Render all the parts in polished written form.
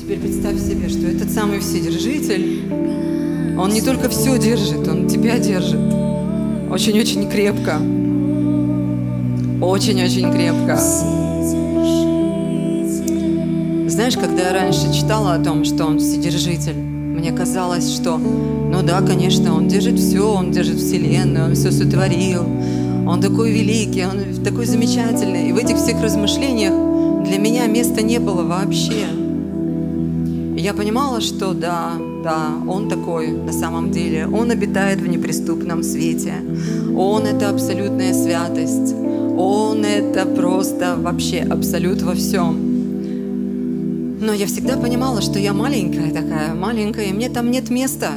теперь представь себе, что этот самый Вседержитель, Он не только все держит, Он тебя держит. Очень-очень крепко. Очень-очень крепко. Знаешь, когда я раньше читала о том, что Он Вседержитель, мне казалось, что, ну да, конечно, Он держит все, Он держит Вселенную, Он все сотворил, Он такой великий, Он такой замечательный. И в этих всех размышлениях для меня места не было вообще. И я понимала, что да, Он такой на самом деле. Он обитает в неприступном свете. Он — это абсолютная святость. Он — это просто вообще абсолют во всем. Но я всегда понимала, что я маленькая такая, маленькая, и мне там нет места.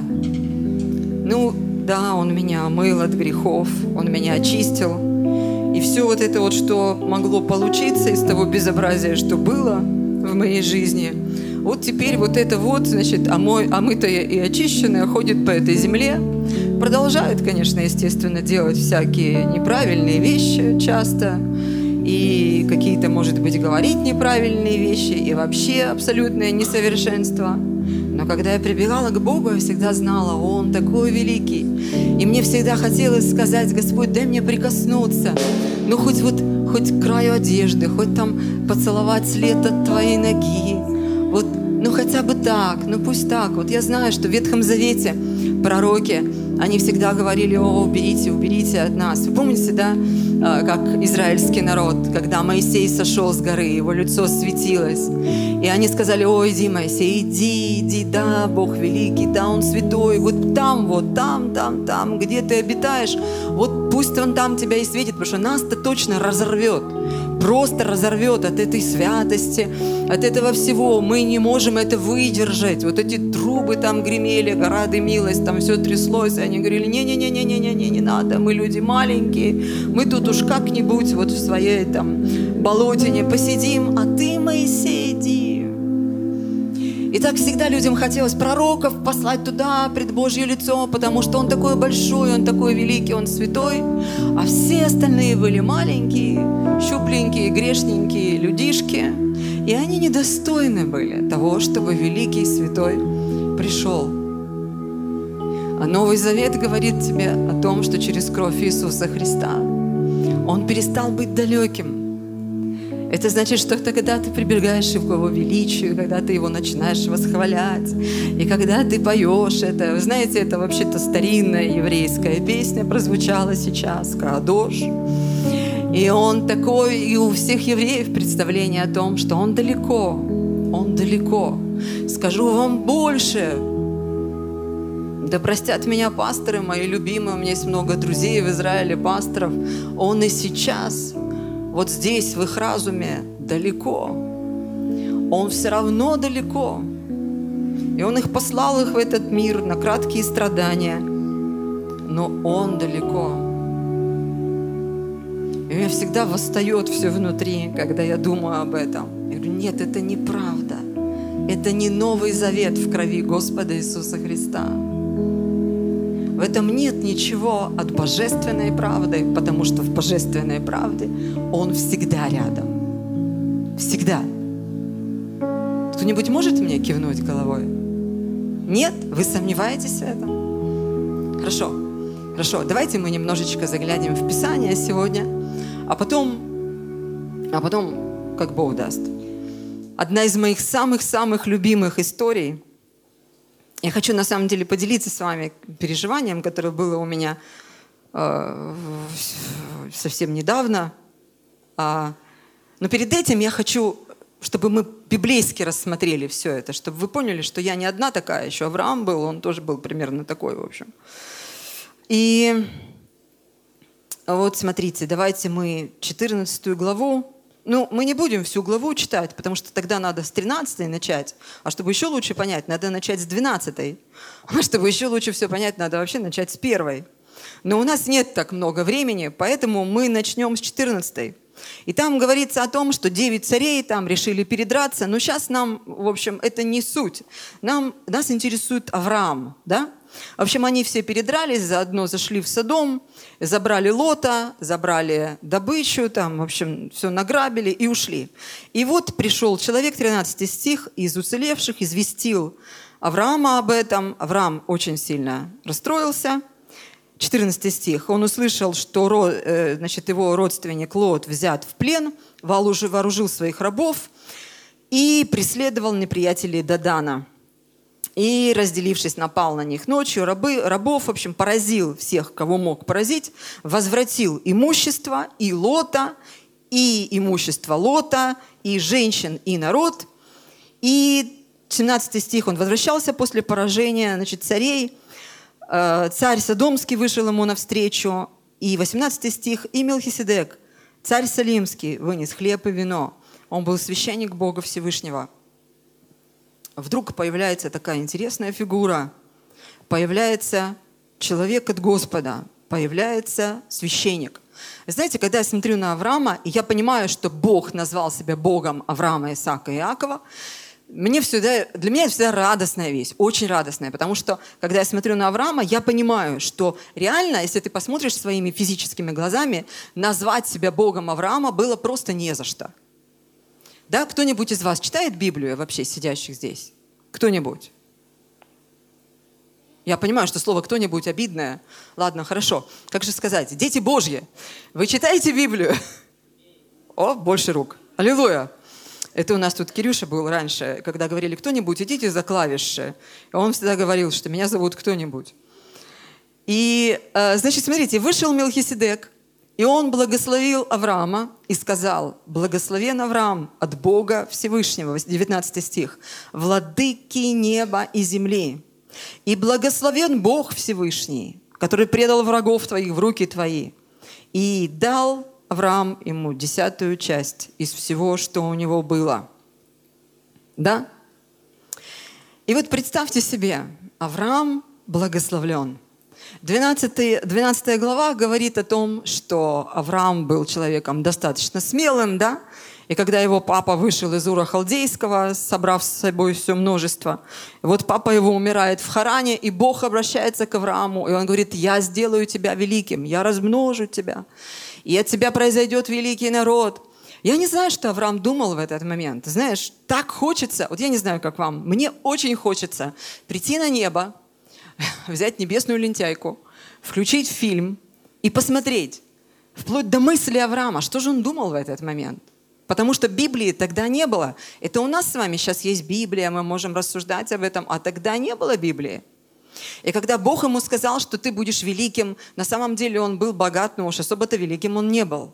Ну, да, Он меня омыл от грехов, Он меня очистил. И все вот это вот, что могло получиться из того безобразия, что было в моей жизни, вот теперь вот это вот, значит, омытое и очищенное ходит по этой земле, продолжает, конечно, естественно, делать всякие неправильные вещи часто, и какие-то, может быть, говорить неправильные вещи, и вообще абсолютное несовершенство. Но когда я прибегала к Богу, я всегда знала, Он такой великий. И мне всегда хотелось сказать: Господь, дай мне прикоснуться. Ну, хоть к краю одежды, хоть там поцеловать след от Твоей ноги. Вот, ну, хотя бы так, ну, пусть так. Вот я знаю, что в Ветхом Завете пророки, они всегда говорили: о, уберите от нас. Вы помните, да, как израильский народ, когда Моисей сошел с горы, его лицо светилось. И они сказали: ой, иди, Моисей, иди, да, Бог великий, да, Он святой, вот там, где ты обитаешь, вот пусть Он там тебя и светит, потому что нас-то точно разорвет, просто разорвет от этой святости, от этого всего. Мы не можем это выдержать. Вот эти трубы там гремели, гора дымилась, там все тряслось, и они говорили: не надо, мы люди маленькие, мы тут уж как-нибудь вот в своей там болотине посидим, а ты, Моисей, иди. И так всегда людям хотелось пророков послать туда, пред Божье лицо, потому что Он такой большой, Он такой великий, Он святой, а все остальные были маленькие, щупленькие, грешненькие людишки, и они недостойны были того, чтобы великий святой пришел. А Новый Завет говорит тебе о том, что через кровь Иисуса Христа Он перестал быть далеким. Это значит, что когда ты прибегаешь к Его величию, когда ты Его начинаешь восхвалять, и когда ты поешь это, вы знаете, это вообще-то старинная еврейская песня прозвучала сейчас, «Кадош». И Он такой, и у всех евреев представление о том, что Он далеко, Он далеко. Скажу вам больше. Да простят меня пасторы мои любимые, у меня есть много друзей в Израиле, пасторов. Он и сейчас, вот здесь, в их разуме, далеко. Он все равно далеко. И Он их послал в этот мир на краткие страдания. Но Он далеко. И у меня всегда восстает все внутри, когда я думаю об этом. Я говорю: нет, это неправда. Это не Новый Завет в крови Господа Иисуса Христа. В этом нет ничего от божественной правды, потому что в божественной правде Он всегда рядом. Всегда. Кто-нибудь может мне кивнуть головой? Нет? Вы сомневаетесь в этом? Хорошо. Давайте мы немножечко заглянем в Писание сегодня, а потом, как Бог даст. Одна из моих самых-самых любимых историй. Я хочу, на самом деле, поделиться с вами переживанием, которое было у меня совсем недавно. Но перед этим я хочу, чтобы мы библейски рассмотрели все это, чтобы вы поняли, что я не одна такая. Еще Авраам был, он тоже был примерно такой, в общем. И вот смотрите, давайте мы 14 главу. Ну, мы не будем всю главу читать, потому что тогда надо с 13 начать. А чтобы еще лучше понять, надо начать с 12. А чтобы еще лучше все понять, надо вообще начать с 1. Но у нас нет так много времени, поэтому мы начнем с 14. И там говорится о том, что 9 царей там решили передраться. Но сейчас нам, в общем, это не суть. Нас интересует Авраам, да? В общем, они все передрались, заодно зашли в Содом, забрали Лота, забрали добычу, там, в общем, все награбили и ушли. И вот пришел человек, 13 стих, из уцелевших, известил Авраама об этом. Авраам очень сильно расстроился. 14 стих. Он услышал, что его родственник Лот взят в плен, вооружил своих рабов и преследовал неприятелей до Дана. И, разделившись, напал на них ночью, рабов, в общем, поразил всех, кого мог поразить, возвратил имущество и Лота, и имущество Лота, и женщин, и народ. И 17 стих, он возвращался после поражения, царей. Царь Содомский вышел ему навстречу. И 18 стих, и Мелхиседек, царь Салимский, вынес хлеб и вино. Он был священник Бога Всевышнего. Вдруг появляется такая интересная фигура. Появляется человек от Господа. Появляется священник. Знаете, когда я смотрю на Авраама, и я понимаю, что Бог назвал себя Богом Авраама, Исаака и Иакова, для меня это всегда радостная вещь, очень радостная, потому что, когда я смотрю на Авраама, я понимаю, что реально, если ты посмотришь своими физическими глазами, назвать себя Богом Авраама было просто не за что. Да, кто-нибудь из вас читает Библию вообще, сидящих здесь? Кто-нибудь? Я понимаю, что слово «кто-нибудь» обидное. Ладно, хорошо. Как же сказать? Дети Божьи, вы читаете Библию? О, больше рук. Аллилуйя. Это у нас тут Кирюша был раньше, когда говорили «кто-нибудь, идите за клавиши». И он всегда говорил, что меня зовут кто-нибудь. И, значит, смотрите, вышел Мелхиседек, и он благословил Авраама и сказал: «Благословен Авраам от Бога Всевышнего», 19 стих, «владыки неба и земли, и благословен Бог Всевышний, который предал врагов твоих в руки твои, и дал Авраам ему 10-ю часть из всего, что у него было». Да? И вот представьте себе, Авраам благословлен. 12 глава говорит о том, что Авраам был человеком достаточно смелым, да? И когда его папа вышел из Ура Халдейского, собрав с собой все множество, вот папа его умирает в Харане, и Бог обращается к Аврааму, и он говорит: «Я сделаю тебя великим, я размножу тебя, и от тебя произойдет великий народ». Я не знаю, что Авраам думал в этот момент. Знаешь, так хочется, вот я не знаю, как вам, мне очень хочется прийти на небо, взять небесную лентяйку, включить фильм и посмотреть, вплоть до мысли Авраама, что же он думал в этот момент. Потому что Библии тогда не было. Это у нас с вами сейчас есть Библия, мы можем рассуждать об этом, а тогда не было Библии. И когда Бог ему сказал, что ты будешь великим, на самом деле он был богат, но уж особо-то великим он не был.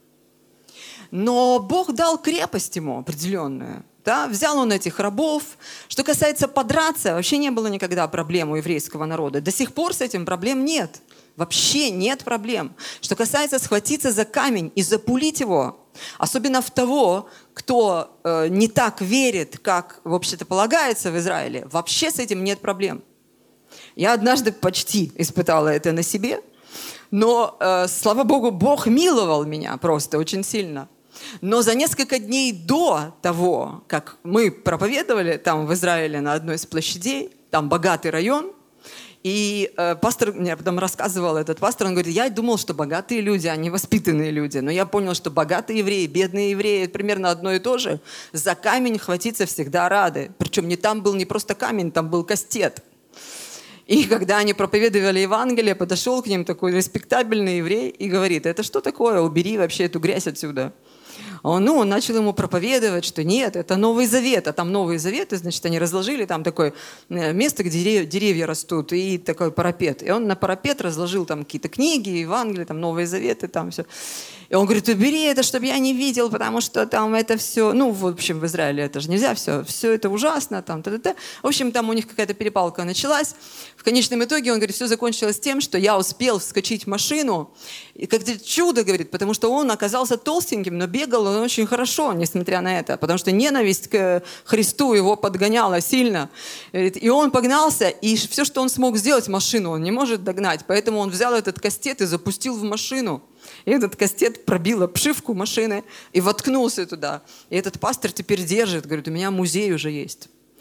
Но Бог дал крепость ему определенную. Да? Взял он этих рабов. Что касается подраться, вообще не было никогда проблем у еврейского народа. До сих пор с этим проблем нет. Вообще нет проблем. Что касается схватиться за камень и запулить его, особенно в того, кто не так верит, как вообще-то полагается в Израиле, вообще с этим нет проблем. Я однажды почти испытала это на себе, но, слава Богу, Бог миловал меня просто очень сильно. Но за несколько дней до того, как мы проповедовали там в Израиле на одной из площадей, там богатый район, и пастор мне потом рассказывал, этот пастор, он говорит: я думал, что богатые люди, они воспитанные люди, но я понял, что богатые евреи, бедные евреи, это примерно одно и то же. За камень хватиться всегда рады. Причем там был не просто камень, там был кастет. И когда они проповедовали Евангелие, подошел к ним такой респектабельный еврей и говорит: это что такое? Убери вообще эту грязь отсюда. Он начал ему проповедовать, что нет, это Новый Завет. А там Новый Завет, и, значит, они разложили там такое место, где деревья растут, и такой парапет. И он на парапет разложил там какие-то книги, Евангелие, там Новые Заветы, там все. И он говорит: убери это, чтобы я не видел, потому что там это все... Ну, в общем, в Израиле это же нельзя, все это ужасно. Там, та-та-та. В общем, там у них какая-то перепалка началась. В конечном итоге, он говорит, все закончилось тем, что я успел вскочить в машину. И как-то чудо, говорит, потому что он оказался толстеньким, но бегал он очень хорошо, несмотря на это. Потому что ненависть к Христу его подгоняла сильно. И он погнался, и все, что он смог сделать, машину он не может догнать. Поэтому он взял этот кастет и запустил в машину. И этот кастет пробил обшивку машины и воткнулся туда. И этот пастор теперь держит, говорит: у меня музей уже есть.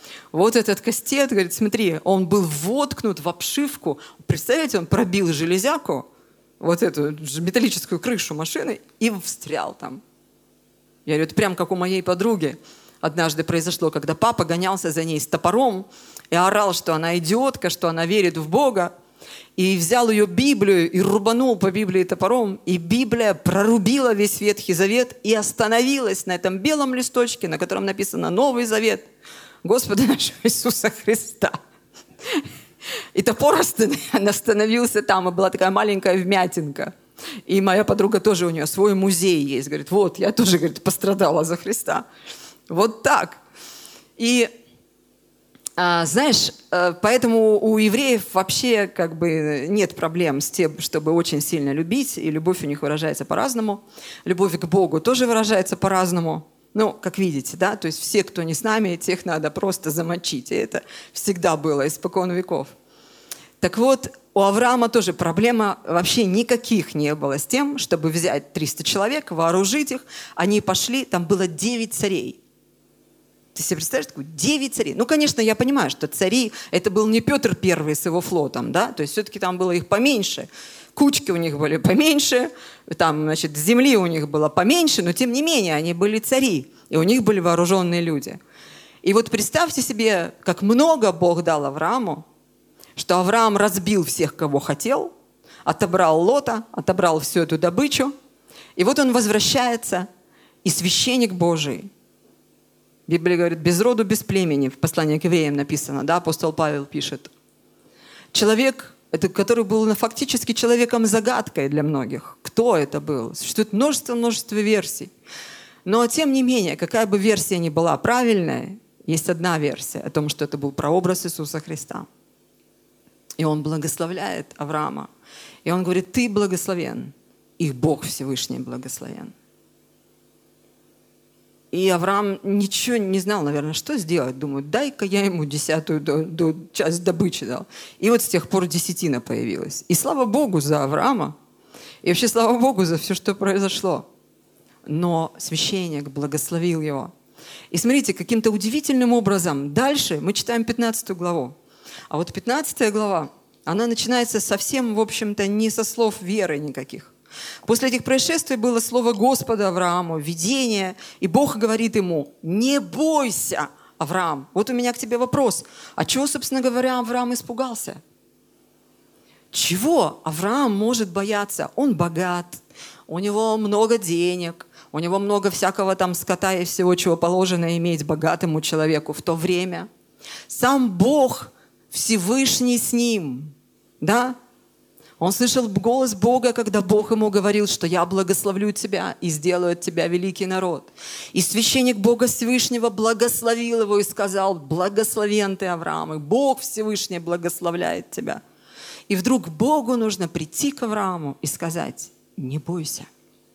Вот этот кастет, говорит, смотри, он был воткнут в обшивку. Представляете, он пробил железяку, вот эту металлическую крышу машины, и встрял там. Я говорю, это прям как у моей подруги. Однажды произошло, когда папа гонялся за ней с топором и орал, что она идиотка, что она верит в Бога. И взял ее Библию и рубанул по Библии топором. И Библия прорубила весь Ветхий Завет и остановилась на этом белом листочке, на котором написано «Новый Завет» Господа нашего Иисуса Христа. И топор остановился там, и была такая маленькая вмятинка. И моя подруга тоже, у нее свой музей есть. Говорит, вот, я тоже, говорит, пострадала за Христа. Вот так. И знаешь, поэтому у евреев вообще как бы нет проблем с тем, чтобы очень сильно любить, и любовь у них выражается по-разному. Любовь к Богу тоже выражается по-разному. Ну, как видите, да, то есть все, кто не с нами, тех надо просто замочить. И это всегда было испокон веков. Так вот, у Авраама тоже проблема вообще никаких не было с тем, чтобы взять 300 человек, вооружить их. Они пошли, там было 9 царей. Ты себе представляешь, такое 9 царей? Ну, конечно, я понимаю, что цари, это был не Петр I с его флотом, да, то есть все-таки там было их поменьше. Кучки у них были поменьше, там, значит, земли у них было поменьше, но тем не менее они были цари, и у них были вооруженные люди. И вот представьте себе, как много Бог дал Аврааму, что Авраам разбил всех, кого хотел, отобрал Лота, отобрал всю эту добычу, и вот он возвращается, и священник Божий, Библия говорит, без роду, без племени, в послании к евреям написано, да, апостол Павел пишет. Человек, это, который был фактически человеком-загадкой для многих. Кто это был? Существует множество версий. Но тем не менее, какая бы версия ни была правильная, есть одна версия о том, что это был прообраз Иисуса Христа. И он благословляет Авраама. И он говорит, ты благословен, и Бог Всевышний благословен. И Авраам ничего не знал, наверное, что сделать. Думаю, дай-ка я ему 10-ю часть добычи дал. И вот с тех пор десятина появилась. И слава Богу за Авраама. И вообще слава Богу за все, что произошло. Но священник благословил его. И смотрите, каким-то удивительным образом дальше мы читаем 15 главу. А вот 15 глава, она начинается совсем, в общем-то, не со слов веры никаких. После этих происшествий было слово Господа Аврааму, видение, и Бог говорит ему, не бойся, Авраам. Вот у меня к тебе вопрос. А чего, собственно говоря, Авраам испугался? Чего Авраам может бояться? Он богат, у него много денег, у него много всякого там скота и всего, чего положено иметь богатому человеку в то время. Сам Бог Всевышний с ним, да? Он слышал голос Бога, когда Бог ему говорил, что я благословлю тебя и сделаю от тебя великий народ. И священник Бога Всевышнего благословил его и сказал, благословен ты, Авраам, и Бог Всевышний благословляет тебя. И вдруг Богу нужно прийти к Аврааму и сказать, не бойся.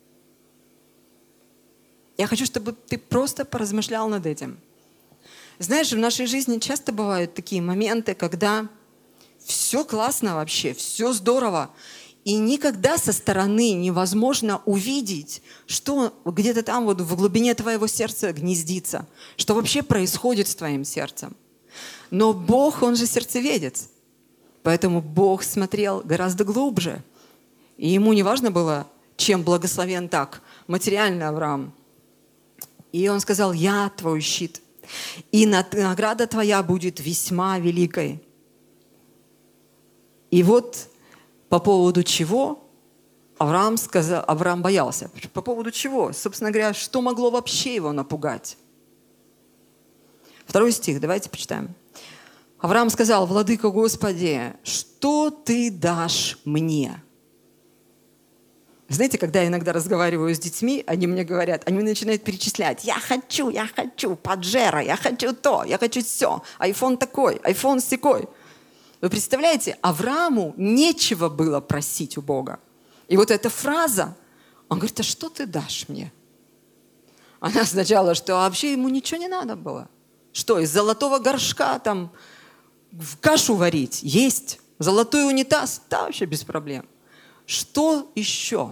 Я хочу, чтобы ты просто поразмышлял над этим. Знаешь, в нашей жизни часто бывают такие моменты, когда все классно вообще, все здорово. И никогда со стороны невозможно увидеть, что где-то там вот в глубине твоего сердца гнездится, что вообще происходит с твоим сердцем. Но Бог, Он же сердцеведец. Поэтому Бог смотрел гораздо глубже. И Ему не важно было, чем благословен так материально Авраам. И Он сказал, я твой щит, и награда твоя будет весьма великой. И вот по поводу чего Авраам боялся. По поводу чего? Собственно говоря, что могло вообще его напугать? 2 стих, давайте почитаем. Авраам сказал, Владыка Господи, что ты дашь мне? Знаете, когда я иногда разговариваю с детьми, они мне говорят, они начинают перечислять, я хочу, Паджеро, я хочу то, я хочу все, айфон такой, айфон сякой. Вы представляете, Аврааму нечего было просить у Бога. И вот эта фраза, он говорит, а что ты дашь мне? Она означала, что вообще ему ничего не надо было. Что, из золотого горшка там в кашу варить? Есть. Золотой унитаз? Да, вообще без проблем. Что еще?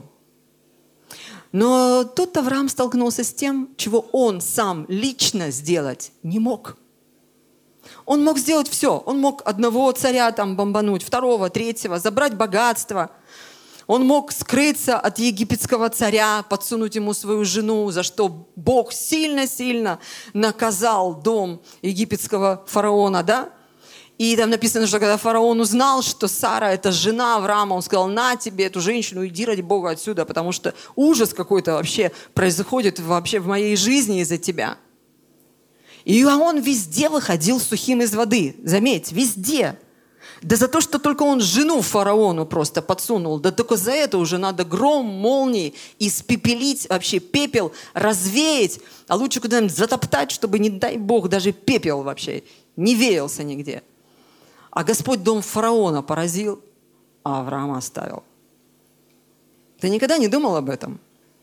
Но тут Авраам столкнулся с тем, чего он сам лично сделать не мог. Он мог сделать все. Он мог одного царя там бомбануть, второго, третьего, забрать богатство. Он мог скрыться от египетского царя, подсунуть ему свою жену, за что Бог сильно-сильно наказал дом египетского фараона, да? И там написано, что когда фараон узнал, что Сара – это жена Авраама, он сказал: на тебе эту женщину, иди ради Бога отсюда, потому что ужас какой-то вообще происходит вообще в моей жизни из-за тебя. И он везде выходил сухим из воды. Заметь, везде. Да за то, что только он жену фараону просто подсунул. Да только за это уже надо гром, молнии, испепелить вообще пепел, развеять. А лучше куда-нибудь затоптать, чтобы, не дай Бог, даже пепел вообще не веялся нигде. А Господь дом фараона поразил, а Авраама оставил. Ты никогда не думал об этом?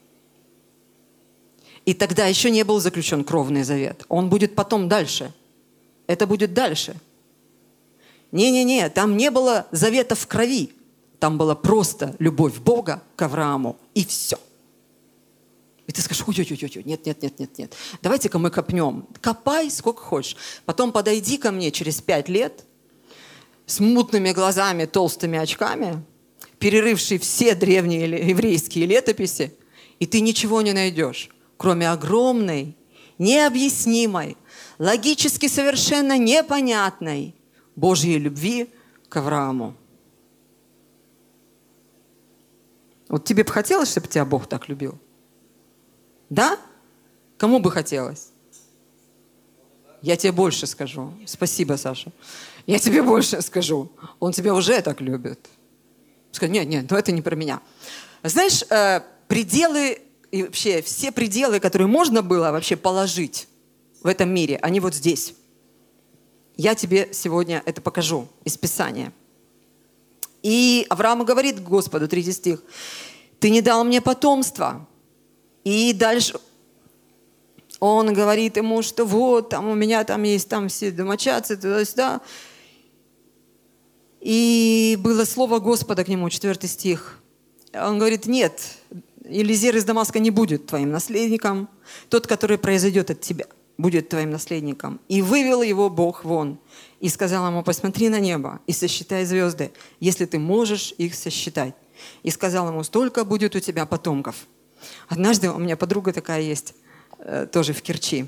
И тогда еще не был заключен кровный завет. Он будет потом дальше. Это будет дальше. Не-не-не, там не было завета в крови. Там была просто любовь Бога к Аврааму. И все. И ты скажешь: ой-ой-ой, нет. Давайте-ка мы копнем. Копай сколько хочешь. Потом подойди ко мне через 5 лет с мутными глазами, толстыми очками, перерывший все древние еврейские летописи, и ты ничего не найдешь, кроме огромной, необъяснимой, логически совершенно непонятной Божьей любви к Аврааму. Вот тебе бы хотелось, чтобы тебя Бог так любил? Да? Кому бы хотелось? Я тебе больше скажу. Спасибо, Саша. Я тебе больше скажу. Он тебя уже так любит. Скажи: нет, ну это не про меня. Знаешь, пределы, и вообще все пределы, которые можно было вообще положить в этом мире, они вот здесь. Я тебе сегодня это покажу из Писания. И Авраам говорит к Господу, 3 стих: «Ты не дал мне потомства». И дальше он говорит ему, что вот, там у меня там есть там все домочадцы, туда-сюда. И было слово Господа к нему, 4 стих. Он говорит: нет, Елизер из Дамаска не будет твоим наследником. Тот, который произойдет от тебя, будет твоим наследником. И вывел его Бог вон. И сказал ему: посмотри на небо и сосчитай звезды, если ты можешь их сосчитать. И сказал ему: столько будет у тебя потомков. Однажды у меня подруга такая есть, тоже в Керчи.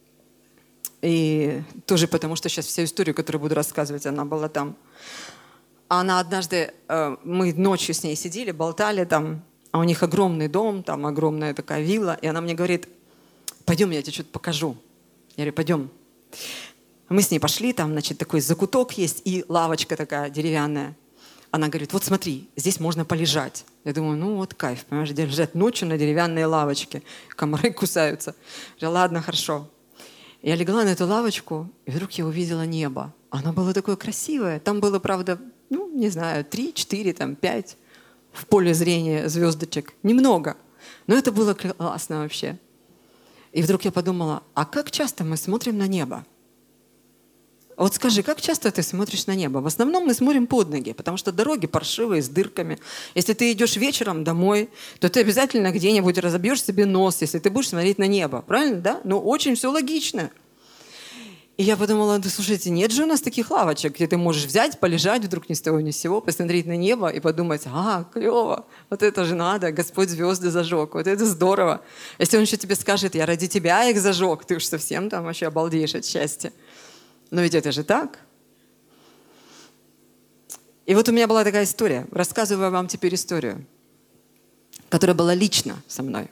И тоже потому, что сейчас вся история, которую буду рассказывать, она была там. Она однажды, мы ночью с ней сидели, болтали там, а у них огромный дом, там огромная такая вилла. И она мне говорит: пойдем, я тебе что-то покажу. Я говорю: пойдем. Мы с ней пошли, там, значит, такой закуток есть и лавочка такая деревянная. Она говорит: вот смотри, здесь можно полежать. Я думаю: ну вот кайф, понимаешь, лежать ночью на деревянной лавочке. Комары кусаются. Я говорю: ладно, хорошо. Я легла на эту лавочку, и вдруг я увидела небо. Оно было такое красивое. Там было, правда, ну, не знаю, 3, 4, там, 5 в поле зрения звездочек. Немного. Но это было классно вообще. И вдруг я подумала: а как часто мы смотрим на небо? Вот скажи, как часто ты смотришь на небо? В основном мы смотрим под ноги, потому что дороги паршивые, с дырками. Если ты идешь вечером домой, то ты обязательно где-нибудь разобьешь себе нос, если ты будешь смотреть на небо. Правильно, да? Ну, очень все логично. И я подумала: да слушайте, нет же у нас таких лавочек, где ты можешь взять, полежать вдруг ни с того ни с сего, посмотреть на небо и подумать: а, клево, вот это же надо, Господь звезды зажег, вот это здорово. Если он еще тебе скажет: я ради тебя их зажег, ты уж совсем там вообще обалдеешь от счастья. Но ведь это же так. И вот у меня была такая история. Рассказываю вам теперь историю, которая была лично со мной.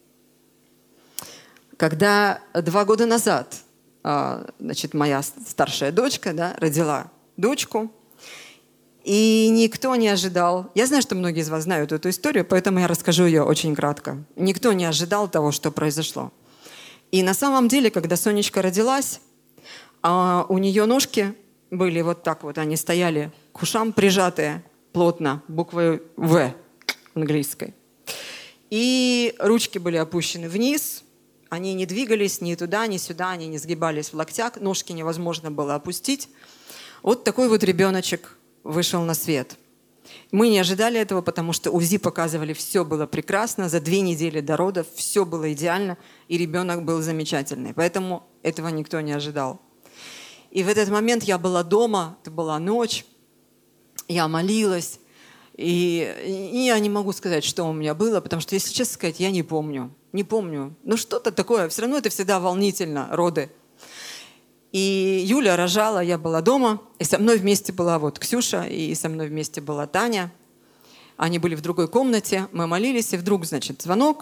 Когда 2 года назад, значит, моя старшая дочка, да, родила дочку, и никто не ожидал. Я знаю, что многие из вас знают эту историю, поэтому я расскажу ее очень кратко. Никто не ожидал того, что произошло. И на самом деле, когда Сонечка родилась, у нее ножки были вот так вот, они стояли к ушам прижатые плотно буквой «В» английской. И ручки были опущены вниз, они не двигались ни туда, ни сюда, они не сгибались в локтях, ножки невозможно было опустить. Вот такой вот ребеночек вышел на свет. Мы не ожидали этого, потому что УЗИ показывали, все было прекрасно, за 2 недели до родов все было идеально, и ребенок был замечательный. Поэтому этого никто не ожидал. И в этот момент я была дома, это была ночь, я молилась, и я не могу сказать, что у меня было, потому что, если честно сказать, я не помню. Не помню. Ну, что-то такое. Все равно это всегда волнительно, роды. И Юля рожала, я была дома, и со мной вместе была вот Ксюша, и со мной вместе была Таня. Они были в другой комнате, мы молились, и вдруг, значит, звонок.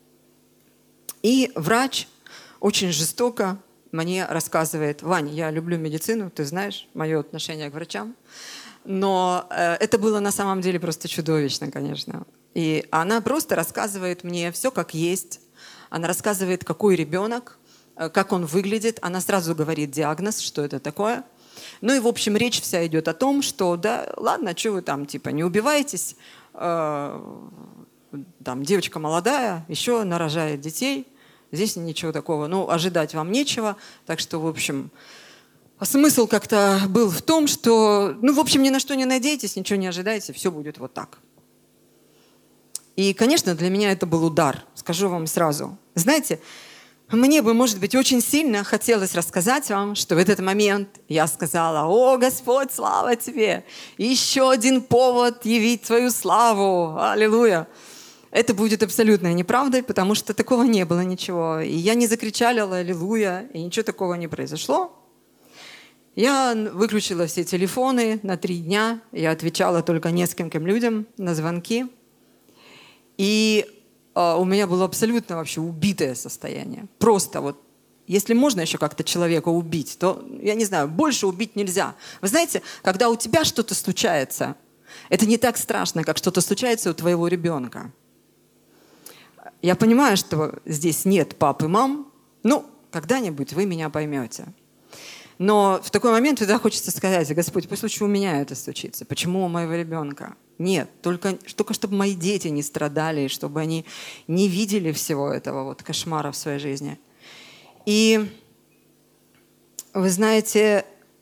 И врач очень жестоко мне рассказывает: Вань, я люблю медицину, ты знаешь мое отношение к врачам. Но это было на самом деле просто чудовищно, конечно. И она просто рассказывает мне все как есть. Она рассказывает, какой ребенок, как он выглядит. Она сразу говорит диагноз, что это такое. Ну и, в общем, речь вся идет о том, что, да, ладно, что вы там, типа, не убивайтесь. Там девочка молодая, еще нарожает детей. Здесь ничего такого, ну, ожидать вам нечего. Так что, в общем, смысл как-то был в том, что, ну, в общем, ни на что не надейтесь, ничего не ожидайте, все будет вот так. И, конечно, для меня это был удар, скажу вам сразу. Знаете, мне бы, может быть, очень сильно хотелось рассказать вам, что в этот момент я сказала: «О, Господь, слава Тебе! Еще один повод явить Твою славу! Аллилуйя!» Это будет абсолютной неправдой, потому что такого не было ничего. И я не закричала «Аллилуйя», и ничего такого не произошло. Я выключила все телефоны на 3 дня, я отвечала только нескольким людям на звонки. И у меня было абсолютно вообще убитое состояние. Просто вот, если можно еще как-то человека убить, то, я не знаю, больше убить нельзя. Вы знаете, когда у тебя что-то случается, это не так страшно, как что-то случается у твоего ребенка. Я понимаю, что здесь нет пап и мам, ну, когда-нибудь вы меня поймете. Но в такой момент всегда хочется сказать: Господь, пусть лучше у меня это случится. Почему у моего ребенка? Нет, только чтобы мои дети не страдали, чтобы они не видели всего этого вот кошмара в своей жизни. И вы знаете,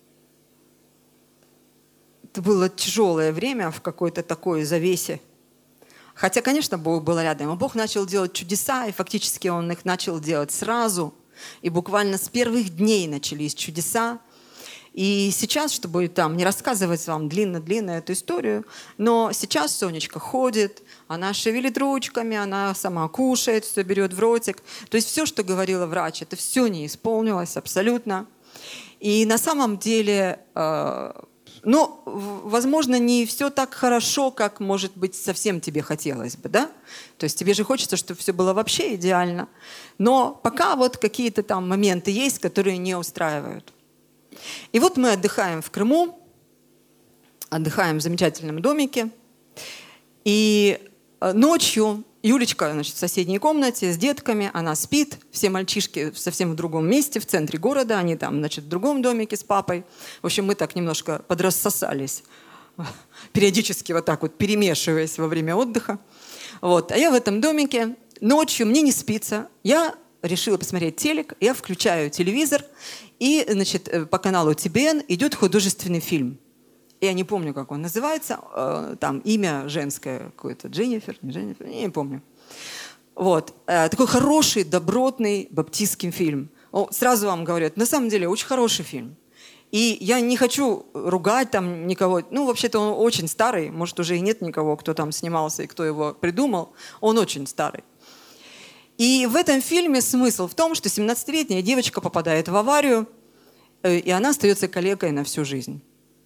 это было тяжелое время в какой-то такой завесе. Хотя, конечно, Бог был рядом. И Бог начал делать чудеса, и фактически Он их начал делать сразу. И буквально с первых дней начались чудеса. И сейчас, чтобы там не рассказывать вам длинно-длинно эту историю, но сейчас Сонечка ходит, она шевелит ручками, она сама кушает, все берет в ротик. То есть все, что говорила врач, это все не исполнилось абсолютно. И на самом деле, ну, возможно, не все так хорошо, как, может быть, совсем тебе хотелось бы, да? То есть тебе же хочется, чтобы все было вообще идеально. Но пока вот какие-то там моменты есть, которые не устраивают. И вот мы отдыхаем в Крыму, отдыхаем в замечательном домике. И ночью Юлечка, значит, в соседней комнате с детками, она спит. Все мальчишки совсем в другом месте, в центре города. Они там, значит, в другом домике с папой. В общем, мы так немножко подрассосались, периодически вот так вот перемешиваясь во время отдыха. Вот. А я в этом домике. Ночью мне не спится. Я решила посмотреть телек. Я включаю телевизор. И, значит, по каналу ТБН идет художественный фильм. Я не помню, как он называется. Там имя женское какое-то. Дженнифер, не Дженнифер, я не помню. Вот. Такой хороший, добротный баптистский фильм. Сразу вам говорю, на самом деле очень хороший фильм. И я не хочу ругать там никого. Ну, вообще-то он очень старый. Может, уже и нет никого, кто там снимался и кто его придумал. Он очень старый. И в этом фильме смысл в том, что 17-летняя девочка попадает в аварию, и она остается калекой на всю жизнь.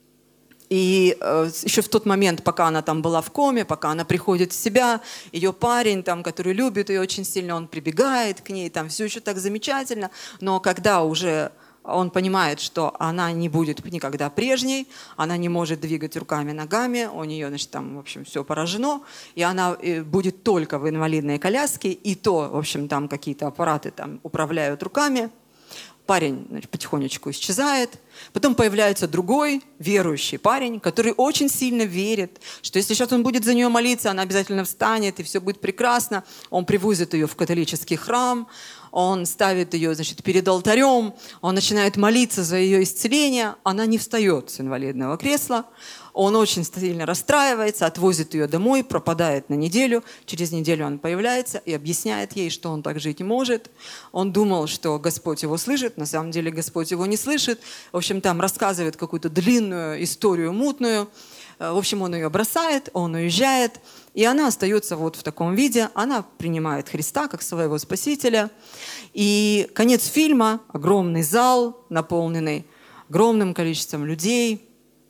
И еще в тот момент, пока она там была в коме, пока она приходит в себя, ее парень, там, который любит ее очень сильно, он прибегает к ней, там все еще так замечательно. Но когда уже он понимает, что она не будет никогда прежней, она не может двигать руками, ногами, у нее, значит, там, в общем, все поражено, и она будет только в инвалидной коляске, и то, в общем, там какие-то аппараты там управляют руками. Парень, значит, потихонечку исчезает. Потом появляется другой верующий парень, который очень сильно верит, что если сейчас он будет за нее молиться, она обязательно встанет, и все будет прекрасно. Он привозит ее в католический храм, он ставит ее, значит, перед алтарем, он начинает молиться за ее исцеление, она не встает с инвалидного кресла. Он очень сильно расстраивается, отвозит ее домой, пропадает на неделю. Через неделю он появляется и объясняет ей, что он так жить не может. Он думал, что Господь его слышит, на самом деле Господь его не слышит. В общем, там рассказывает какую-то длинную историю мутную. В общем, он ее бросает, он уезжает, и она остается вот в таком виде. Она принимает Христа как своего Спасителя. И конец фильма, огромный зал, наполненный огромным количеством людей.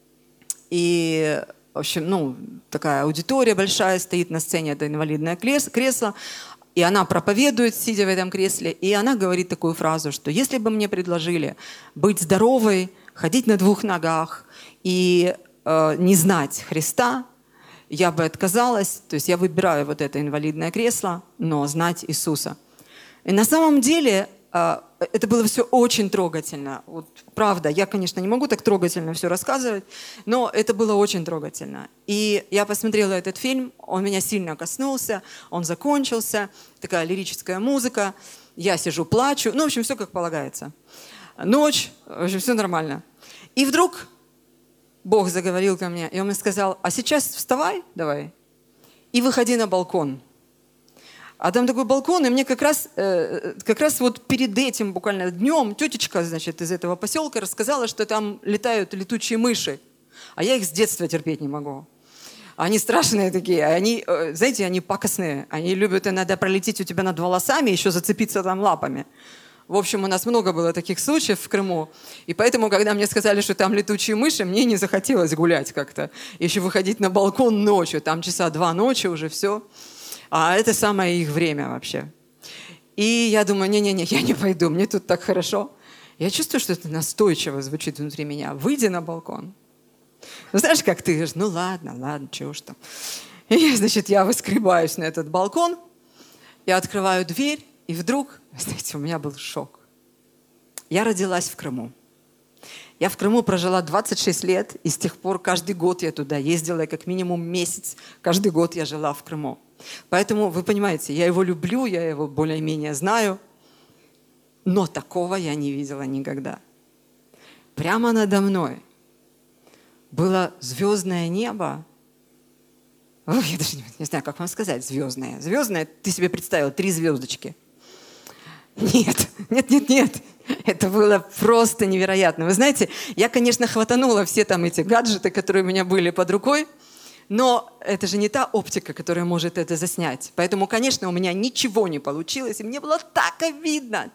И, в общем, такая аудитория большая стоит на сцене, это инвалидное кресло. И она проповедует, сидя в этом кресле, и она говорит такую фразу, что если бы мне предложили быть здоровой, ходить на 2 ногах и не знать Христа, я бы отказалась. То есть я выбираю вот это инвалидное кресло, но знать Иисуса. И на самом деле это было все очень трогательно. Вот, правда, я, конечно, не могу так трогательно все рассказывать, но это было очень трогательно. И я посмотрела этот фильм, он меня сильно коснулся, он закончился, такая лирическая музыка, я сижу, плачу, в общем, все как полагается. Ночь, в общем, все нормально. И вдруг Бог заговорил ко мне, и Он мне сказал: а сейчас вставай, давай, и выходи на балкон. А там такой балкон, и мне как раз вот перед этим буквально днем тетечка, значит, из этого поселка рассказала, что там летают летучие мыши. А я их с детства терпеть не могу. Они страшные такие, они, знаете, они пакостные. Они любят иногда пролететь у тебя над волосами, еще зацепиться там лапами. В общем, у нас много было таких случаев в Крыму. И поэтому, когда мне сказали, что там летучие мыши, мне не захотелось гулять как-то. Еще выходить на балкон ночью, там часа 2 ночи уже все. А это самое их время вообще. И я думаю, не-не-не, я не пойду, мне тут так хорошо. Я чувствую, что это настойчиво звучит внутри меня. Выйди на балкон. Ну, знаешь, как ты говоришь, ладно, чего ж там. И, значит, я выскребаюсь на этот балкон, я открываю дверь, и вдруг, знаете, у меня был шок. Я родилась в Крыму. Я в Крыму прожила 26 лет, и с тех пор каждый год я туда ездила, и как минимум месяц каждый год я жила в Крыму. Поэтому, вы понимаете, я его люблю, я его более-менее знаю, но такого я не видела никогда. Прямо надо мной было звездное небо. Ой, я даже не знаю, как вам сказать, звездное. Звездное, ты себе представил, 3 звездочки. Нет. Это было просто невероятно. Вы знаете, я, конечно, хватанула все там эти гаджеты, которые у меня были под рукой, но это же не та оптика, которая может это заснять. Поэтому, конечно, у меня ничего не получилось, и мне было так обидно.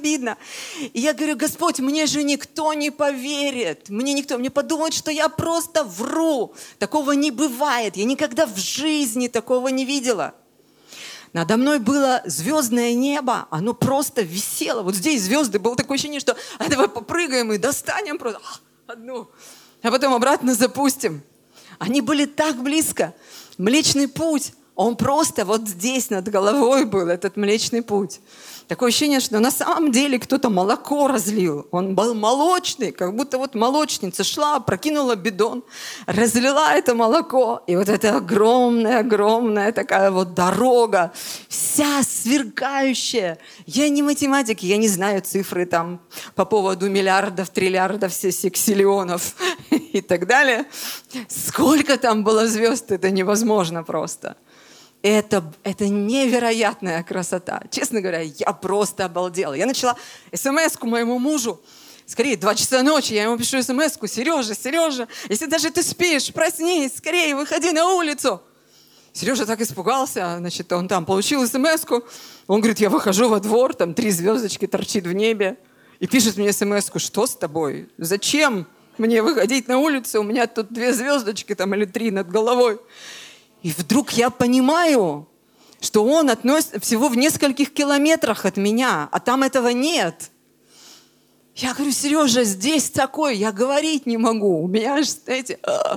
И я говорю: Господь, мне же никто не поверит, мне подумают, что я просто вру. Такого не бывает, я никогда в жизни такого не видела. Надо мной было звездное небо, оно просто висело. Вот здесь звезды, было такое ощущение, что давай попрыгаем и достанем просто одну, а потом обратно запустим. Они были так близко. Млечный путь, он просто вот здесь над головой был, этот Млечный путь. Такое ощущение, что на самом деле кто-то молоко разлил. Он был молочный, как будто вот молочница шла, прокинула бидон, разлила это молоко. И вот эта огромная такая вот дорога, вся сверкающая. Я не математик, я не знаю цифры там по поводу миллиардов, триллиардов, сексиллионов и так далее. Сколько там было звезд, это невозможно просто. Это невероятная красота. Честно говоря, я просто обалдела. Я начала смс-ку моему мужу. Скорее, 2 часа ночи, я ему пишу смс-ку: Сережа, если даже ты спишь, проснись, скорее, выходи на улицу. Сережа так испугался, значит, он там получил смс-ку. Он говорит: я выхожу во двор, там 3 звездочки торчит в небе. И пишет мне смс-ку: что с тобой? Зачем мне выходить на улицу? У меня тут 2 звездочки там или 3 над головой. И вдруг я понимаю, что он относится всего в нескольких километрах от меня, а там этого нет. Я говорю: Сережа, здесь такой, я говорить не могу. У меня аж, знаете,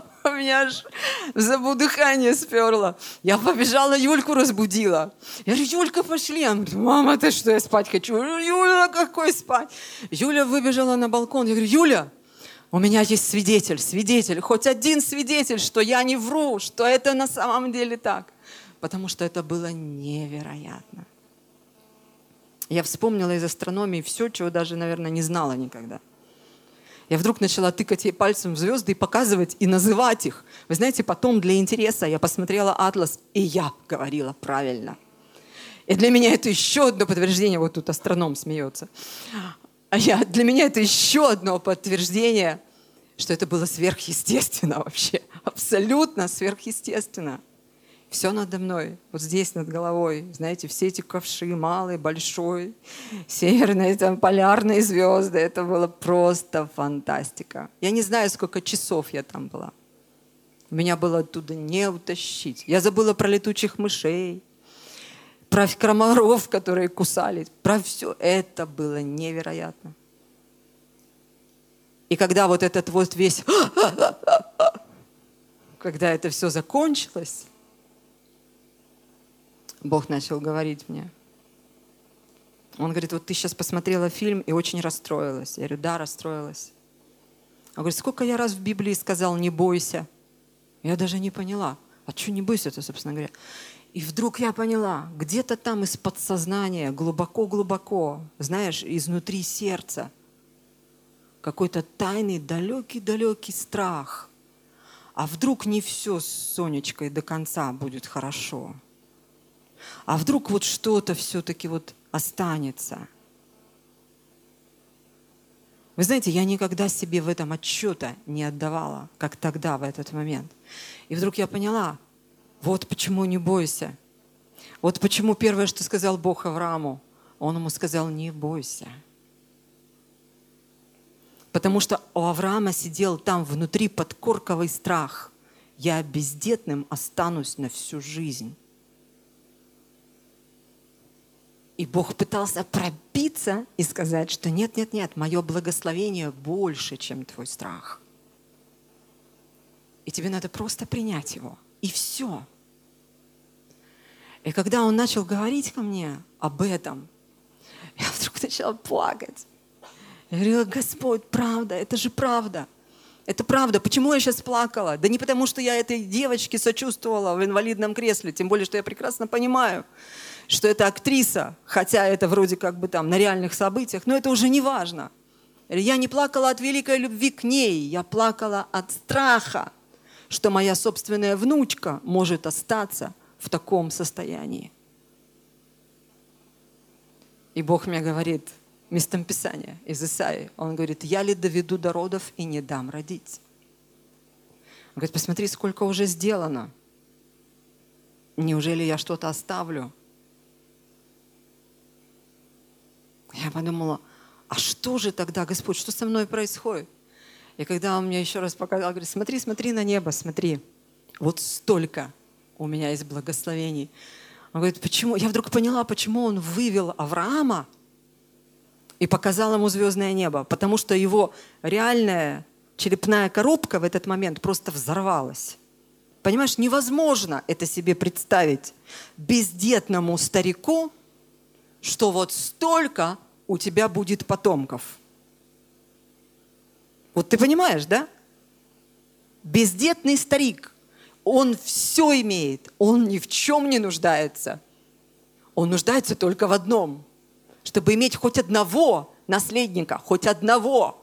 в забу дыхание сперло. Я побежала, Юльку разбудила. Я говорю: Юлька, пошли. Она говорит: мама, ты что, я спать хочу. Я говорю: Юля, какой спать? Юля выбежала на балкон. Я говорю: Юля, у меня есть свидетель, хоть один свидетель, что я не вру, что это на самом деле так. Потому что это было невероятно. Я вспомнила из астрономии все, чего даже, наверное, не знала никогда. Я вдруг начала тыкать ей пальцем в звезды и показывать, и называть их. Вы знаете, потом для интереса я посмотрела атлас, и я говорила правильно. И для меня это еще одно подтверждение, вот тут астроном смеется, для меня это еще одно подтверждение, что это было сверхъестественно вообще, абсолютно сверхъестественно. Все надо мной, вот здесь над головой, знаете, все эти ковши, малый, большой, северные, там, полярные звезды, это было просто фантастика. Я не знаю, сколько часов я там была. Меня было оттуда не утащить. Я забыла про летучих мышей, про комаров, которые кусали, про все. Это было невероятно. И когда вот этот вот весь... Когда это все закончилось, Бог начал говорить мне. Он говорит, вот ты сейчас посмотрела фильм и очень расстроилась. Я говорю, да, расстроилась. Он говорит, сколько я раз в Библии сказал, не бойся. Я даже не поняла. А что не бойся-то, собственно говоря? И вдруг я поняла, где-то там из подсознания, глубоко-глубоко, знаешь, изнутри сердца, какой-то тайный, далекий-далекий страх. А вдруг не все с Сонечкой до конца будет хорошо? А вдруг вот что-то все-таки вот останется? Вы знаете, я никогда себе в этом отчета не отдавала, как тогда, в этот момент. И вдруг я поняла, вот почему не бойся. Вот почему первое, что сказал Бог Аврааму, он ему сказал, не бойся. Потому что у Авраама сидел там внутри подкорковый страх. Я бездетным останусь на всю жизнь. И Бог пытался пробиться и сказать, что нет, мое благословение больше, чем твой страх. И тебе надо просто принять его. И все. И когда он начал говорить ко мне об этом, я вдруг начала плакать. Я говорила, Господь, правда, это же правда. Это правда. Почему я сейчас плакала? Да не потому, что я этой девочке сочувствовала в инвалидном кресле, тем более, что я прекрасно понимаю, что это актриса, хотя это вроде как бы там на реальных событиях, но это уже не важно. Я не плакала от великой любви к ней, я плакала от страха, что моя собственная внучка может остаться в таком состоянии. И Бог мне говорит, местом Писания из Исаии, Он говорит, я ли доведу до родов и не дам родить? Он говорит, посмотри, сколько уже сделано. Неужели я что-то оставлю? Я подумала, а что же тогда, Господь, что со мной происходит? И когда Он мне еще раз показал, говорит, смотри на небо, смотри. Вот столько у меня есть благословений. Он говорит, почему? Я вдруг поняла, почему Он вывел Авраама и показал ему звездное небо. Потому что его реальная черепная коробка в этот момент просто взорвалась. Понимаешь, невозможно это себе представить бездетному старику, что вот столько у тебя будет потомков. Вот ты понимаешь, да? Бездетный старик, он все имеет, он ни в чем не нуждается. Он нуждается только в одном, чтобы иметь хоть одного наследника, хоть одного.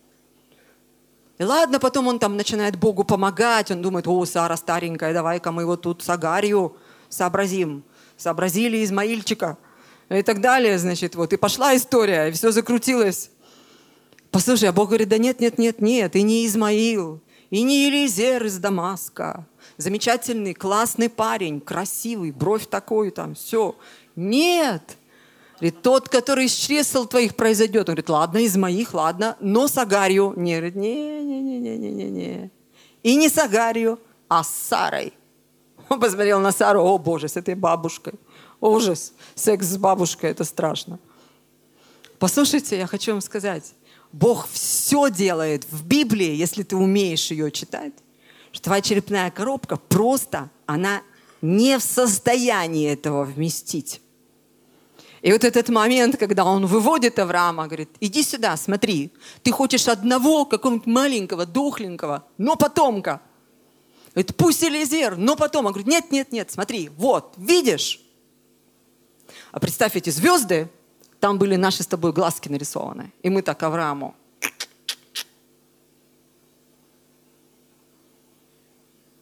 И ладно, потом он там начинает Богу помогать, он думает, о, Сара старенькая, давай-ка мы вот тут с Агарью сообразим. Сообразили Измаильчика. И так далее, значит, вот. И пошла история, и все закрутилось. Послушай, а Бог говорит, да нет, и не Измаил, и не Елизер из Дамаска. Замечательный, классный парень, красивый, бровь такой там, все. Нет. Говорит, тот, который из чресел твоих произойдет. Он говорит, ладно, из моих, ладно, но с Агарью. Не, говорит, не. И не с Агарью, а с Сарой. Он посмотрел на Сару, о боже, с этой бабушкой. Ужас. Секс с бабушкой, это страшно. Послушайте, я хочу вам сказать, Бог все делает в Библии, если ты умеешь ее читать, что твоя черепная коробка просто, она не в состоянии этого вместить. И вот этот момент, когда он выводит Авраама, говорит, иди сюда, смотри, ты хочешь одного какого-нибудь маленького, дохленького, но потомка. Говорит, пусть Елизер, но потом. Он говорит, нет, смотри, вот, видишь? А представь, эти звезды, там были наши с тобой глазки нарисованы. И мы так Аврааму.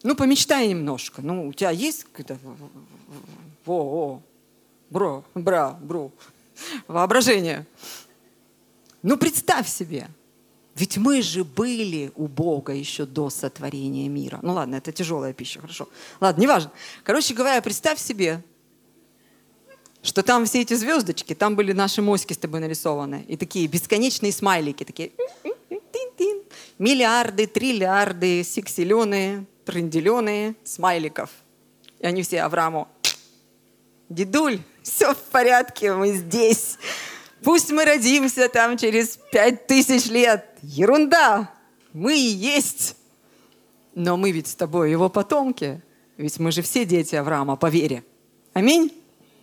Ну, помечтай немножко. Ну, у тебя есть какое-то воображение? Ну, представь себе. Ведь мы же были у Бога еще до сотворения мира. Ну ладно, это тяжелая пища, хорошо. Ладно, неважно. Короче говоря, представь себе, что там все эти звездочки, там были наши моськи с тобой нарисованы. И такие бесконечные смайлики, такие миллиарды, триллиарды, сикселеные, трынделеные смайликов. И они все Аврааму: дедуль, все в порядке, мы здесь. Пусть мы родимся там через 5000 лет. Ерунда, мы и есть. Но мы ведь с тобой его потомки. Ведь мы же все дети Авраама по вере. Аминь.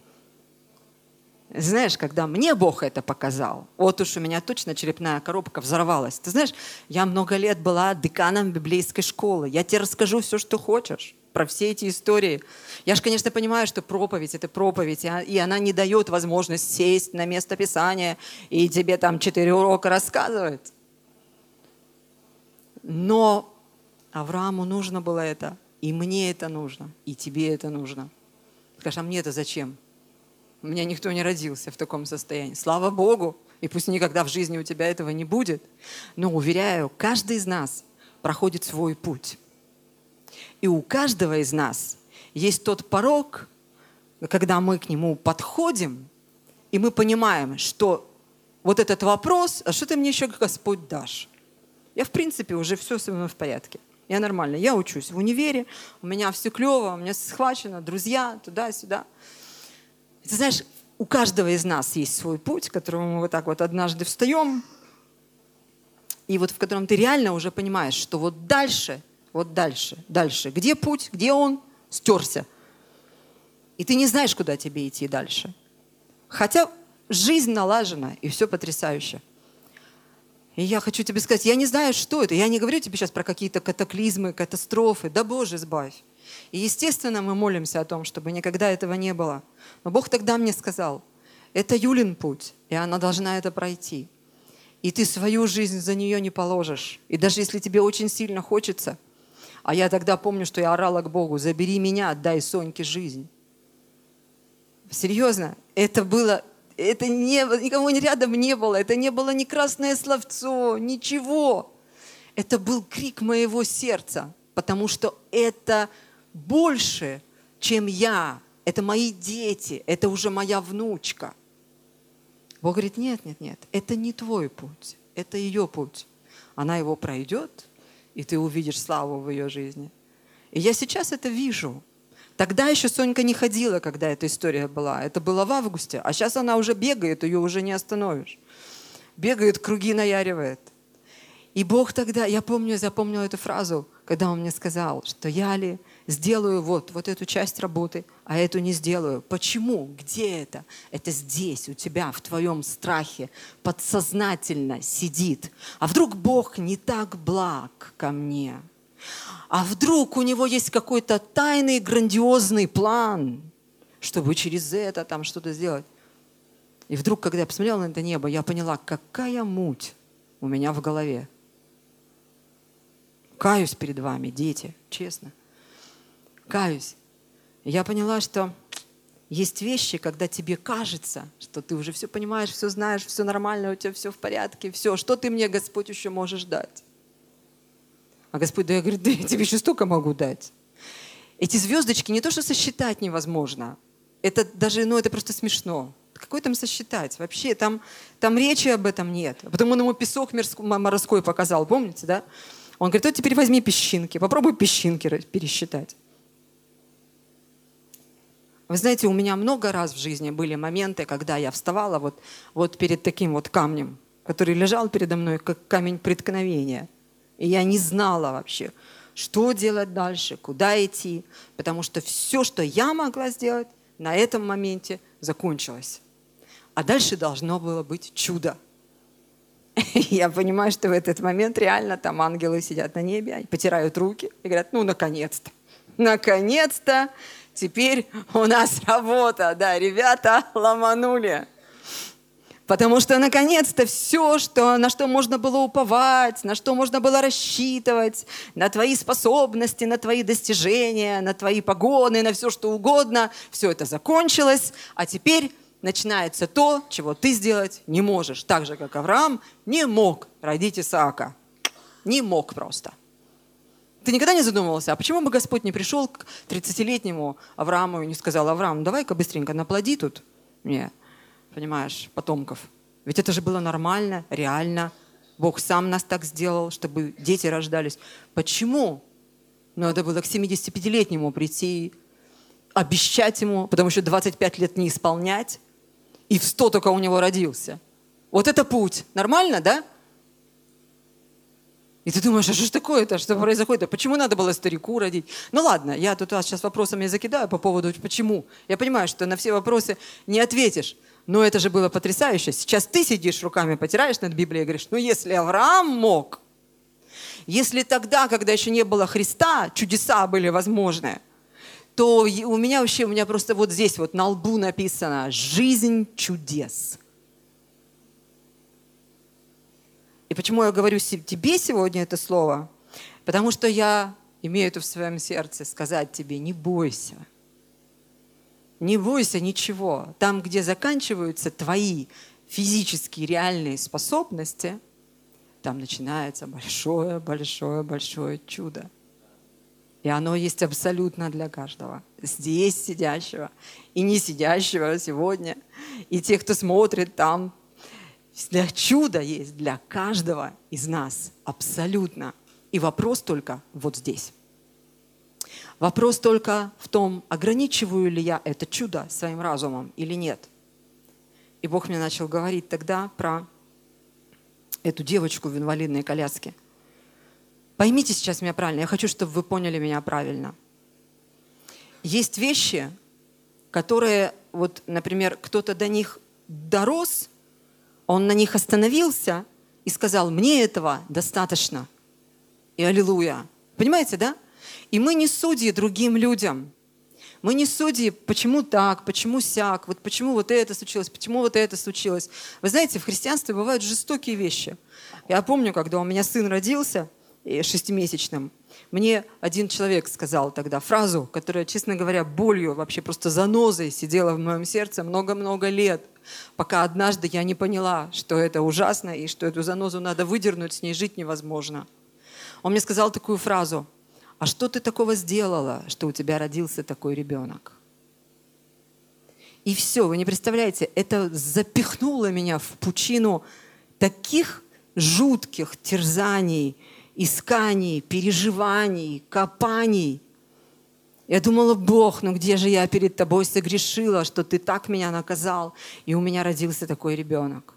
Знаешь, когда мне Бог это показал, вот уж у меня точно черепная коробка взорвалась. Ты знаешь, я много лет была деканом библейской школы. Я тебе расскажу все, что хочешь про все эти истории. Я же, конечно, понимаю, что проповедь – это проповедь, и она не дает возможность сесть на место Писания и тебе там 4 урока рассказывать. Но Аврааму нужно было это, и мне это нужно, и тебе это нужно. Скажешь, а мне это зачем? У меня никто не родился в таком состоянии. Слава Богу, и пусть никогда в жизни у тебя этого не будет. Но, уверяю, каждый из нас проходит свой путь. И у каждого из нас есть тот порог, когда мы к нему подходим, и мы понимаем, что вот этот вопрос, а что ты мне еще, Господь, дашь? Я, в принципе, уже все со мной в порядке. Я нормально. Я учусь в универе, у меня все клево, у меня схвачено, друзья, туда-сюда. Ты знаешь, у каждого из нас есть свой путь, к которому мы вот так вот однажды встаем, и вот в котором ты реально уже понимаешь, что вот дальше, где путь, где он, стерся. И ты не знаешь, куда тебе идти дальше. Хотя жизнь налажена, и все потрясающе. И я хочу тебе сказать, я не знаю, что это. Я не говорю тебе сейчас про какие-то катаклизмы, катастрофы. Да, Боже, избавь. И, естественно, мы молимся о том, чтобы никогда этого не было. Но Бог тогда мне сказал, это Юлин путь, и она должна это пройти. И ты свою жизнь за нее не положишь. И даже если тебе очень сильно хочется, а я тогда помню, что я орала к Богу, забери меня, отдай Соньке жизнь. Серьезно, никого рядом не было, это не было ни красное словцо, ничего. Это был крик моего сердца, потому что это больше, чем я, это мои дети, это уже моя внучка. Бог говорит, нет, это не твой путь, это ее путь. Она его пройдет, и ты увидишь славу в ее жизни. И я сейчас это вижу. Тогда еще Сонька не ходила, когда эта история была. Это было в августе. А сейчас она уже бегает, ее уже не остановишь. Бегает, круги наяривает. И Бог тогда, я запомнила эту фразу, когда Он мне сказал, что я ли сделаю вот эту часть работы, а эту не сделаю. Почему? Где это? Это здесь, у тебя, в твоем страхе, подсознательно сидит. А вдруг Бог не так благ ко мне? А вдруг у него есть какой-то тайный, грандиозный план, чтобы через это там что-то сделать? И вдруг, когда я посмотрела на это небо, я поняла, какая муть у меня в голове. Каюсь перед вами, дети, честно. Каюсь. И я поняла, что есть вещи, когда тебе кажется, что ты уже все понимаешь, все знаешь, все нормально, у тебя все в порядке, все. Что ты мне, Господь, еще можешь дать? А Господь, да я говорю, да я тебе еще столько могу дать. Эти звездочки не то, что сосчитать невозможно. Это даже, это просто смешно. Какой там сосчитать? Вообще там речи об этом нет. А потом он ему песок морской показал, помните, да? Он говорит, вот теперь возьми песчинки, попробуй песчинки пересчитать. Вы знаете, у меня много раз в жизни были моменты, когда я вставала вот перед таким вот камнем, который лежал передо мной, как камень преткновения. И я не знала вообще, что делать дальше, куда идти, потому что все, что я могла сделать, на этом моменте закончилось. А дальше должно было быть чудо. Я понимаю, что в этот момент реально там ангелы сидят на небе, потирают руки и говорят, наконец-то, теперь у нас работа. Да, ребята ломанули. Потому что, наконец-то, все, на что можно было уповать, на что можно было рассчитывать, на твои способности, на твои достижения, на твои погоны, на все, что угодно, все это закончилось, а теперь начинается то, чего ты сделать не можешь. Так же, как Авраам не мог родить Исаака. Не мог просто. Ты никогда не задумывался, а почему бы Господь не пришел к 30-летнему Аврааму и не сказал: Авраам, давай-ка быстренько наплоди тут мне, понимаешь, потомков. Ведь это же было нормально, реально. Бог сам нас так сделал, чтобы дети рождались. Почему? Надо было к 75-летнему прийти, обещать ему, потому что 25 лет не исполнять, и в 100 только у него родился. Вот это путь. Нормально, да? И ты думаешь, а что ж такое-то, что происходит? А почему надо было старику родить? Ну ладно, я тут вас сейчас вопросами закидаю по поводу почему. Я понимаю, что на все вопросы не ответишь. Но это же было потрясающе. Сейчас ты сидишь, руками потираешь над Библией и говоришь: ну если Авраам мог, если тогда, когда еще не было Христа, чудеса были возможны, то у меня просто вот здесь вот на лбу написано: жизнь чудес. И почему я говорю тебе сегодня это слово? Потому что я имею это в своем сердце сказать тебе: не бойся. Не бойся ничего. Там, где заканчиваются твои физические реальные способности, там начинается большое-большое-большое чудо. И оно есть абсолютно для каждого. Здесь сидящего и не сидящего сегодня. И тех, кто смотрит там. Для чуда есть для каждого из нас. Абсолютно. И вопрос только вот здесь. Вопрос только в том, ограничиваю ли я это чудо своим разумом или нет. И Бог мне начал говорить тогда про эту девочку в инвалидной коляске. Поймите сейчас меня правильно. Я хочу, чтобы вы поняли меня правильно. Есть вещи, которые, вот, например, кто-то до них дорос, он на них остановился и сказал: мне этого достаточно. И аллилуйя. Понимаете, да? И мы не судьи другим людям. Мы не судьи, почему так, почему сяк, вот почему вот это случилось, почему вот это случилось. Вы знаете, в христианстве бывают жестокие вещи. Я помню, когда у меня сын родился, 6-месячным, мне один человек сказал тогда фразу, которая, честно говоря, болью, вообще просто занозой сидела в моем сердце много-много лет, пока однажды я не поняла, что это ужасно и что эту занозу надо выдернуть, с ней жить невозможно. Он мне сказал такую фразу: а что ты такого сделала, что у тебя родился такой ребенок? И все, вы не представляете, это запихнуло меня в пучину таких жутких терзаний, исканий, переживаний, копаний. Я думала: Бог, ну где же я перед тобой согрешила, что ты так меня наказал, и у меня родился такой ребенок.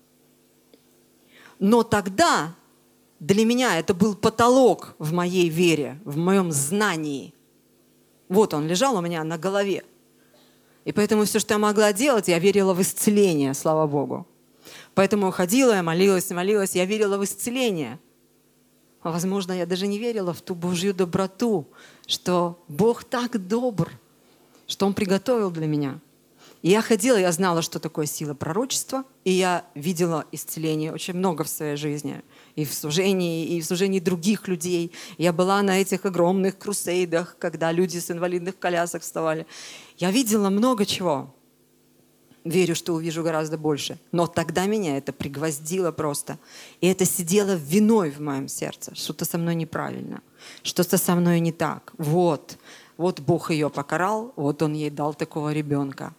Но тогда для меня это был потолок в моей вере, в моем знании. Вот он лежал у меня на голове. И поэтому все, что я могла делать, я верила в исцеление, слава Богу. Поэтому я ходила, я молилась, я верила в исцеление. А возможно, я даже не верила в ту Божью доброту, что Бог так добр, что Он приготовил для меня. И я ходила, я знала, что такое сила пророчества, и я видела исцеление очень много в своей жизни. И в служении других людей. Я была на этих огромных крусейдах, когда люди с инвалидных колясок вставали. Я видела много чего. Верю, что увижу гораздо больше. Но тогда меня это пригвоздило просто. И это сидело виной в моем сердце. Что-то со мной неправильно. Что-то со мной не так. Вот Бог ее покарал, вот Он ей дал такого ребенка.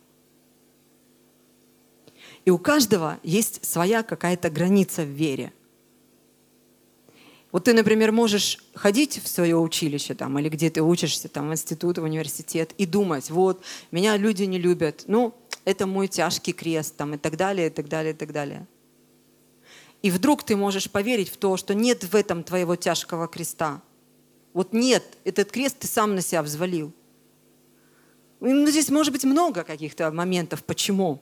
И у каждого есть своя какая-то граница в вере. Вот ты, например, можешь ходить в свое училище там, или где ты учишься, там, в институт, в университет, и думать: вот, меня люди не любят, ну, это мой тяжкий крест, там, и так далее, и так далее, и так далее. И вдруг ты можешь поверить в то, что нет в этом твоего тяжкого креста. Вот нет, этот крест ты сам на себя взвалил. Ну, здесь может быть много каких-то моментов, почему.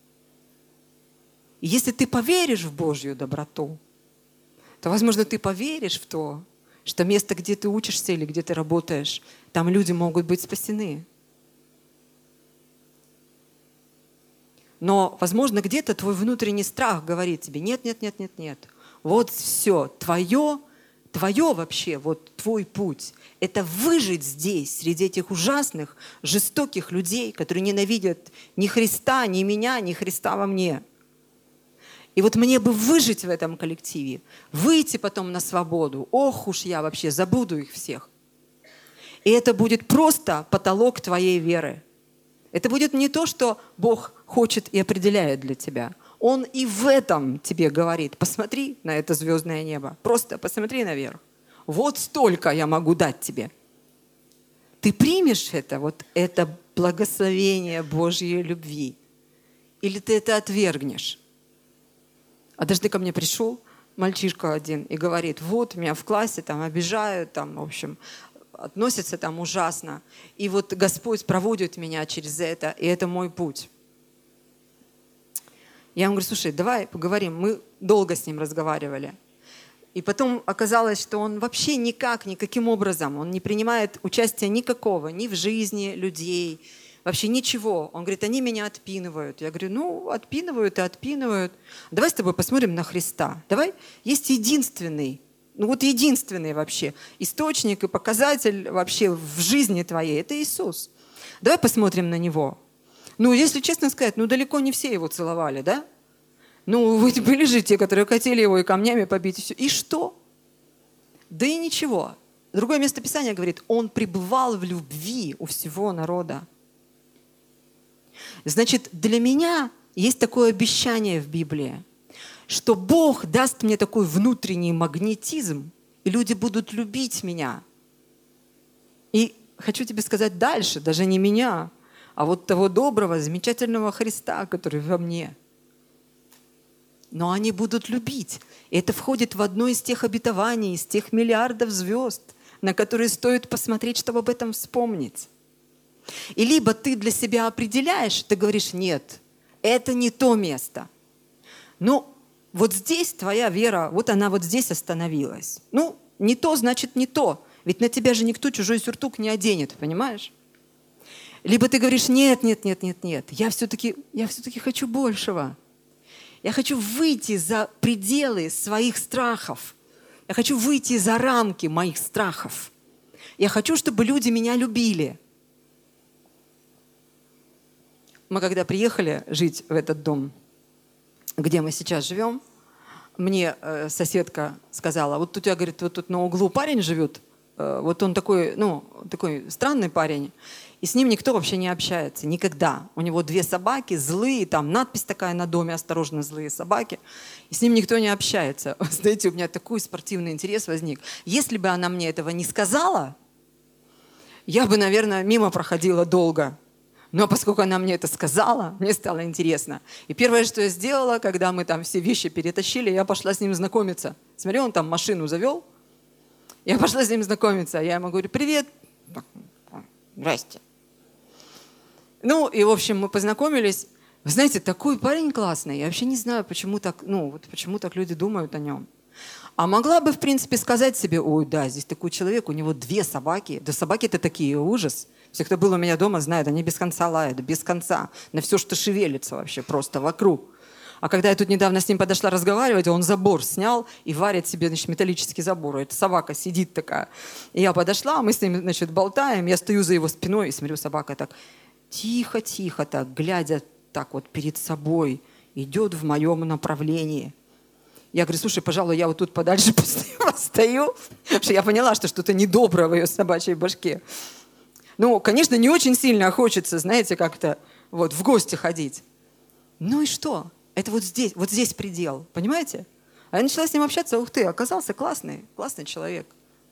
И если ты поверишь в Божью доброту, то, возможно, ты поверишь в то, что место, где ты учишься или где ты работаешь, там люди могут быть спасены. Но, возможно, где-то твой внутренний страх говорит тебе: нет, нет, нет, нет, нет. Вот все, твое вообще, вот твой путь – это выжить здесь, среди этих ужасных, жестоких людей, которые ненавидят ни Христа, ни меня, ни Христа во мне. И вот мне бы выжить в этом коллективе, выйти потом на свободу. Ох уж я вообще забуду их всех. И это будет просто потолок твоей веры. Это будет не то, что Бог хочет и определяет для тебя. Он и в этом тебе говорит: посмотри на это звездное небо, просто посмотри наверх. Вот столько я могу дать тебе. Ты примешь это, вот это благословение Божьей любви? Или ты это отвергнешь? Однажды ко мне пришел мальчишка один и говорит: вот меня в классе там обижают, там, в общем, относятся там ужасно. И вот Господь проводит меня через это, и это мой путь. Я ему говорю: слушай, давай поговорим. Мы долго с ним разговаривали. И потом оказалось, что он вообще никаким образом, он не принимает участия никакого, ни в жизни людей, вообще ничего. Он говорит: они меня отпинывают. Я говорю: ну, отпинывают и отпинывают. Давай с тобой посмотрим на Христа. Давай, есть единственный, ну вот единственный вообще источник и показатель вообще в жизни твоей – это Иисус. Давай посмотрим на Него. Ну, если честно сказать, ну далеко не все Его целовали, да? Ну, вы были же те, которые хотели Его и камнями побить, и все. И что? Да и ничего. Другое место Писания говорит: Он пребывал в любви у всего народа. Значит, для меня есть такое обещание в Библии, что Бог даст мне такой внутренний магнетизм, и люди будут любить меня. И хочу тебе сказать дальше, даже не меня, а вот того доброго, замечательного Христа, который во мне. Но они будут любить. И это входит в одно из тех обетований, из тех миллиардов звезд, на которые стоит посмотреть, чтобы об этом вспомнить. И либо ты для себя определяешь, ты говоришь: нет, это не то место. Ну, вот здесь твоя вера, вот она вот здесь остановилась. Ну, не то, значит не то. Ведь на тебя же никто чужой сюртук не оденет, понимаешь? Либо ты говоришь: нет, нет, нет, нет, нет, я все-таки хочу большего. Я хочу выйти за пределы своих страхов. Я хочу выйти за рамки моих страхов. Я хочу, чтобы люди меня любили. Мы когда приехали жить в этот дом, где мы сейчас живем, мне соседка сказала: вот тут, я, говорит, вот тут на углу парень живет, вот он такой, ну, такой странный парень, и с ним никто вообще не общается, никогда. У него 2 собаки, злые, там надпись такая на доме: осторожно, злые собаки, и с ним никто не общается. Знаете, у меня такой спортивный интерес возник. Если бы она мне этого не сказала, я бы, наверное, мимо проходила долго. Но поскольку она мне это сказала, мне стало интересно. И первое, что я сделала, когда мы там все вещи перетащили, я пошла с ним знакомиться. Смотри, он там машину завел. Я пошла с ним знакомиться. Я ему говорю: привет. Здрасте. Ну, и, в общем, мы познакомились. Вы знаете, такой парень классный. Я вообще не знаю, почему так, ну, вот почему так люди думают о нем. А могла бы, в принципе, сказать себе: ой, да, здесь такой человек, у него 2 собаки. Да собаки-то такие, ужас. Все, кто был у меня дома, знают, они без конца лают, без конца. На все, что шевелится вообще просто вокруг. А когда я тут недавно с ним подошла разговаривать, он забор снял и варит себе, значит, металлический забор. Эта собака сидит такая. И я подошла, мы с ним, значит, болтаем. Я стою за его спиной и смотрю, собака так тихо-тихо, так, глядя так вот перед собой, идет в моем направлении. Я говорю: слушай, пожалуй, я вот тут подальше постою, потому что я поняла, что что-то недоброе в ее собачьей башке. Ну, конечно, не очень сильно хочется, знаете, как-то вот в гости ходить. Ну и что? Это вот здесь предел, понимаете? А я начала с ним общаться, ух ты, оказался классный человек.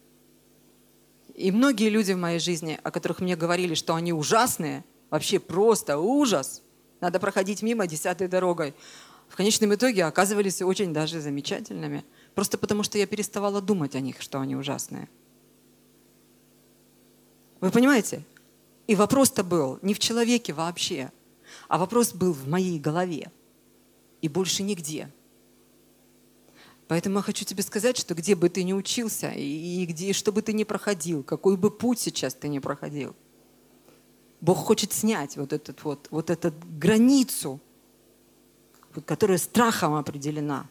И многие люди в моей жизни, о которых мне говорили, что они ужасные, вообще просто ужас, надо проходить мимо 10-й дорогой, в конечном итоге оказывались очень даже замечательными. Просто потому, что я переставала думать о них, что они ужасные. Вы понимаете? И вопрос-то был не в человеке вообще, а вопрос был в моей голове. И больше нигде. Поэтому я хочу тебе сказать, что где бы ты ни учился, и где, что бы ты ни проходил, какой бы путь сейчас ты ни проходил, Бог хочет снять вот эту границу которая страхом определена,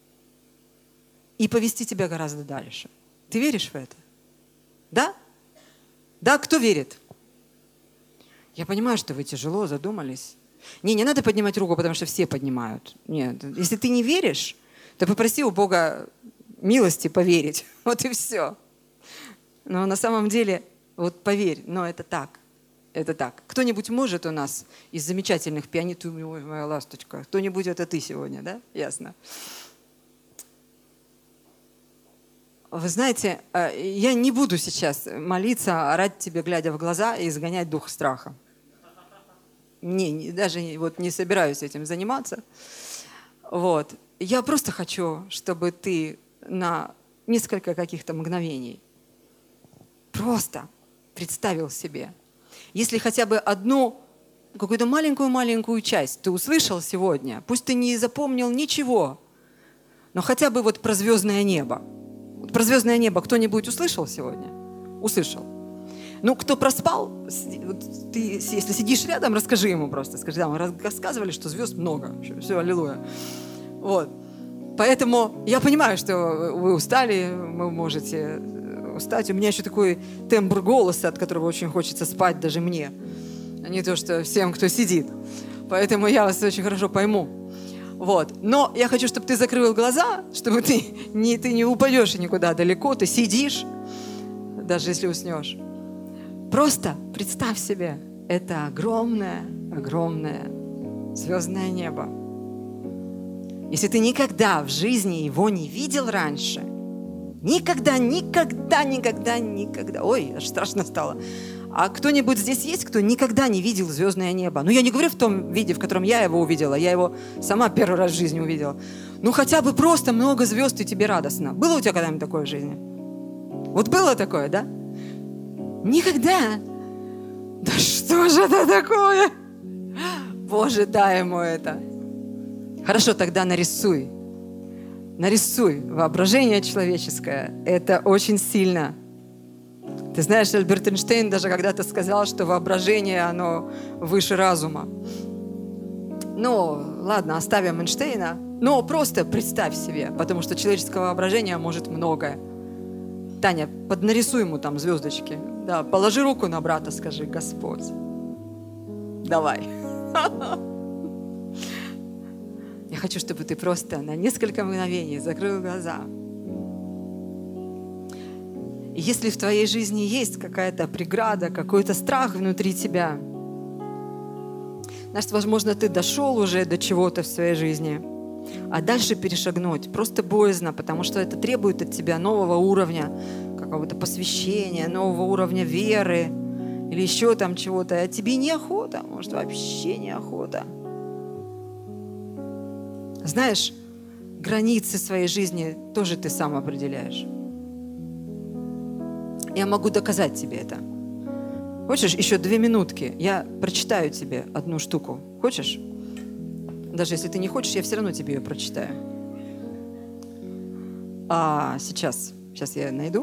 и повести тебя гораздо дальше. Ты веришь в это? Да? Да, кто верит? Я понимаю, что вы тяжело задумались. Не надо поднимать руку, потому что все поднимают. Нет, если ты не веришь, то попроси у Бога милости поверить. Вот и все. Но на самом деле, вот поверь, но это так. Это так. Кто-нибудь может у нас из замечательных пианистов, ой, моя ласточка, кто-нибудь это ты сегодня, да? Ясно. Вы знаете, я не буду сейчас молиться, орать тебе, глядя в глаза, и изгонять дух страха. Даже вот не собираюсь этим заниматься. Вот. Я просто хочу, чтобы ты на несколько каких-то мгновений просто представил себе, если хотя бы одну какую-то маленькую часть ты услышал сегодня, пусть ты не запомнил ничего, но хотя бы вот про звездное небо. Вот про звездное небо кто-нибудь услышал сегодня? Услышал. Ну, кто проспал, вот ты, если сидишь рядом, расскажи ему просто. Скажи, да, мы рассказывали, что звезд много. Все, аллилуйя. Вот. Поэтому я понимаю, что вы устали, вы можете устать. У меня еще такой тембр голоса, от которого очень хочется спать даже мне. А не то, что всем, кто сидит. Поэтому я вас очень хорошо пойму. Вот. Но я хочу, чтобы ты закрыл глаза, чтобы ты не упадешь никуда далеко, ты сидишь, даже если уснешь. Просто представь себе, это огромное звездное небо. Если ты никогда в жизни его не видел раньше, никогда, ой, аж страшно стало. А кто-нибудь здесь есть, кто никогда не видел звездное небо? Ну, я не говорю в том виде, в котором я его увидела. Я его сама первый раз в жизни увидела. Ну, хотя бы просто много звезд, и тебе радостно. Было у тебя когда-нибудь такое в жизни? Вот было такое, да? Никогда. Да что же это такое? Боже, дай ему это. Хорошо, тогда нарисуй. Нарисуй. Воображение человеческое. Это очень сильно. Ты знаешь, Альберт Эйнштейн даже когда-то сказал, что воображение, оно выше разума. Ну, ладно, оставим Эйнштейна. Но просто представь себе, потому что человеческого воображения может многое. Таня, поднарисуй ему там звездочки. Да, положи руку на брата, скажи: Господь, давай. Я хочу, чтобы ты просто на несколько мгновений закрыл глаза. И если в твоей жизни есть какая-то преграда, какой-то страх внутри тебя, значит, возможно, ты дошел уже до чего-то в своей жизни, а дальше перешагнуть просто боязно, потому что это требует от тебя нового уровня, какого-то посвящения, нового уровня веры или еще там чего-то. А тебе неохота, может, вообще неохота. Знаешь, границы своей жизни тоже ты сам определяешь. Я могу доказать тебе это. Хочешь, еще 2 минутки? Я прочитаю тебе одну штуку. Хочешь? Даже если ты не хочешь, я все равно тебе ее прочитаю. Сейчас я найду.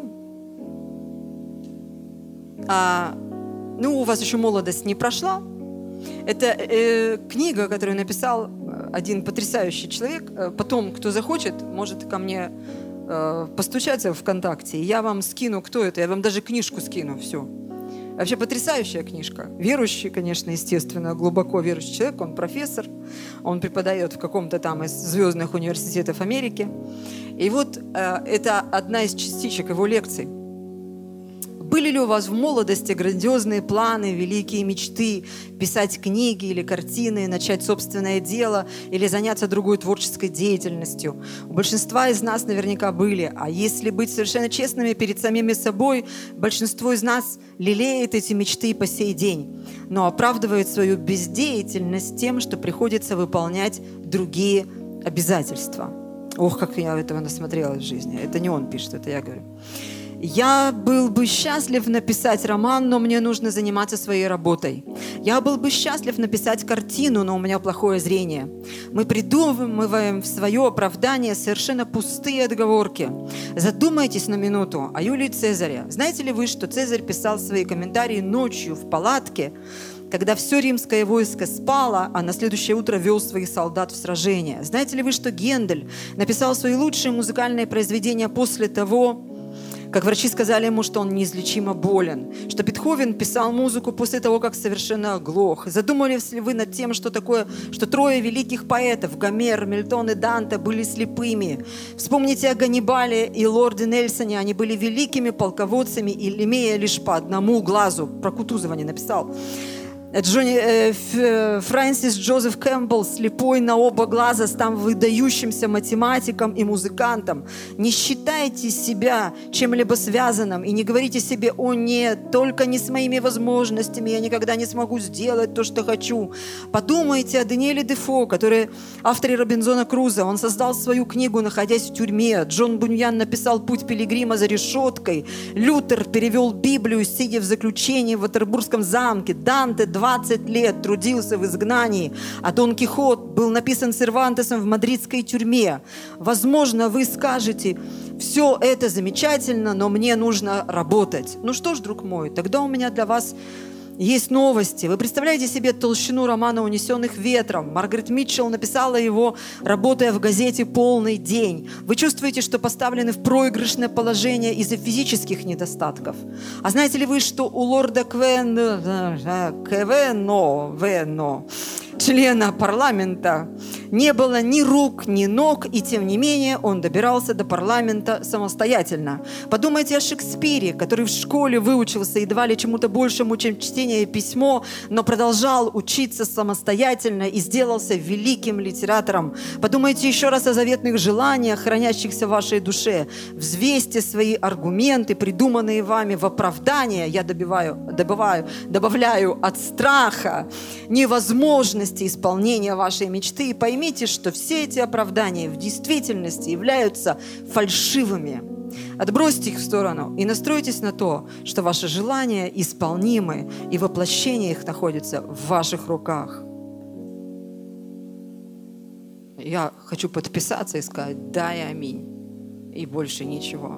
У вас еще молодость не прошла. Это книга, которую написал один потрясающий человек. Потом, кто захочет, может ко мне постучаться в ВКонтакте. Я вам скину, кто это. Я вам даже книжку скину. Все. Вообще потрясающая книжка. Верующий, конечно, естественно, глубоко верующий человек. Он профессор. Он преподает в каком-то там из звездных университетов Америки. И вот это одна из частичек его лекций. Были ли у вас в молодости грандиозные планы, великие мечты, писать книги или картины, начать собственное дело или заняться другой творческой деятельностью? У большинства из нас наверняка были. А если быть совершенно честными перед самими собой, большинство из нас лелеет эти мечты по сей день, но оправдывает свою бездеятельность тем, что приходится выполнять другие обязательства. Ох, как я этого насмотрелась в жизни. Это не он пишет, это я говорю. Я был бы счастлив написать роман, но мне нужно заниматься своей работой. Я был бы счастлив написать картину, но у меня плохое зрение. Мы придумываем в свое оправдание совершенно пустые отговорки. Задумайтесь на минуту о Юлии Цезаре. Знаете ли вы, что Цезарь писал свои комментарии ночью в палатке, когда все римское войско спало, а на следующее утро вел своих солдат в сражение. Знаете ли вы, что Гендель написал свои лучшие музыкальные произведения после того, как врачи сказали ему, что он неизлечимо болен, что Бетховен писал музыку после того, как совершенно оглох? Задумывались ли вы над тем, что такое, что трое великих поэтов, Гомер, Мильтон и Данте, были слепыми? Вспомните о Ганнибале и лорде Нельсоне, они были великими полководцами, и имея лишь по одному глазу. Про Кутузова не написал. Фрэнсис Джозеф Кэмпбелл, слепой на оба глаза, стал выдающимся математиком и музыкантом. Не считайте себя чем-либо связанным и не говорите себе: «О нет, только не с моими возможностями, я никогда не смогу сделать то, что хочу». Подумайте о Даниэле Дефо, который автор Робинзона Крузо. Он создал свою книгу, находясь в тюрьме. Джон Буньян написал «Путь пилигрима за решеткой». Лютер перевел Библию, сидя в заключении в Ватербургском замке. Данте 20 лет трудился в изгнании, а Дон Кихот был написан Сервантесом в мадридской тюрьме. Возможно, вы скажете: все это замечательно, но мне нужно работать. Ну что ж, друг мой, тогда у меня для вас есть новости. Вы представляете себе толщину романа «Унесенных ветром»? Маргарет Митчелл написала его, работая в газете «Полный день». Вы чувствуете, что поставлены в проигрышное положение из-за физических недостатков. А знаете ли вы, что у лорда Квено, члена парламента, не было ни рук, ни ног, и тем не менее он добирался до парламента самостоятельно. Подумайте о Шекспире, который в школе выучился едва ли чему-то большему, чем чтение и письмо, но продолжал учиться самостоятельно и сделался великим литератором. Подумайте еще раз о заветных желаниях, хранящихся в вашей душе. Взвесьте свои аргументы, придуманные вами в оправдание. Я добавляю от страха невозможности исполнения вашей мечты, и поймите, что все эти оправдания в действительности являются фальшивыми. Отбросьте их в сторону и настройтесь на то, что ваши желания исполнимы, и воплощение их находится в ваших руках. Я хочу подписаться и сказать: да и аминь, и больше ничего.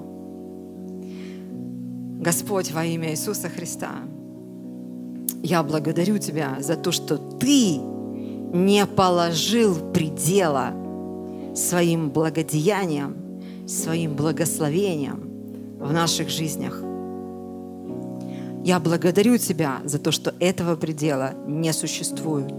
Господь, во имя Иисуса Христа, я благодарю Тебя за то, что Ты не положил предела своим благодеяниям, своим благословениям в наших жизнях. Я благодарю Тебя за то, что этого предела не существует.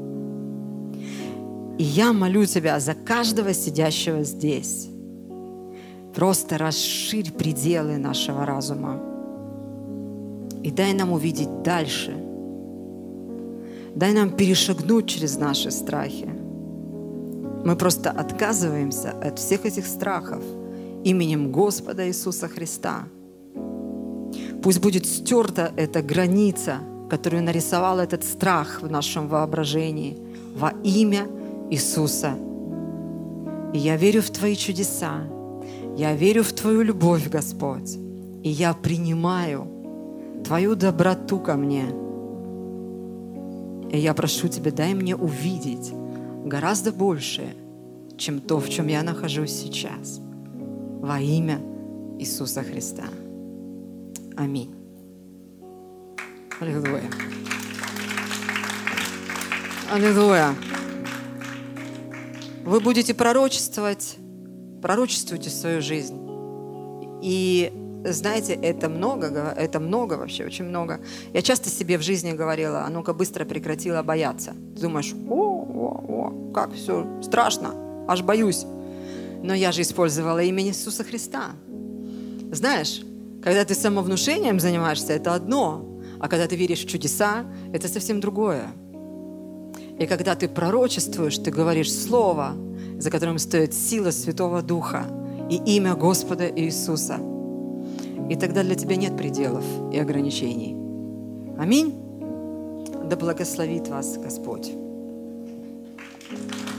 И я молю Тебя за каждого сидящего здесь. Просто расширь пределы нашего разума и дай нам увидеть дальше. Дай нам перешагнуть через наши страхи. Мы просто отказываемся от всех этих страхов именем Господа Иисуса Христа. Пусть будет стерта эта граница, которую нарисовал этот страх в нашем воображении, во имя Иисуса. И я верю в Твои чудеса, я верю в Твою любовь, Господь, и я принимаю Твою доброту ко мне. И я прошу Тебя, дай мне увидеть гораздо большее, чем то, в чем я нахожусь сейчас. Во имя Иисуса Христа. Аминь. Аллилуйя. Аллилуйя. Вы будете пророчествовать, пророчествуйте свою жизнь. И знаете, это много вообще, очень много. Я часто себе в жизни говорила: а ну-ка быстро прекратила бояться. Ты думаешь: как все страшно, аж боюсь. Но я же использовала имя Иисуса Христа. Знаешь, когда ты самовнушением занимаешься, это одно, а когда ты веришь в чудеса, это совсем другое. И когда ты пророчествуешь, ты говоришь слово, за которым стоит сила Святого Духа и имя Господа Иисуса. И тогда для тебя нет пределов и ограничений. Аминь. Да благословит вас Господь.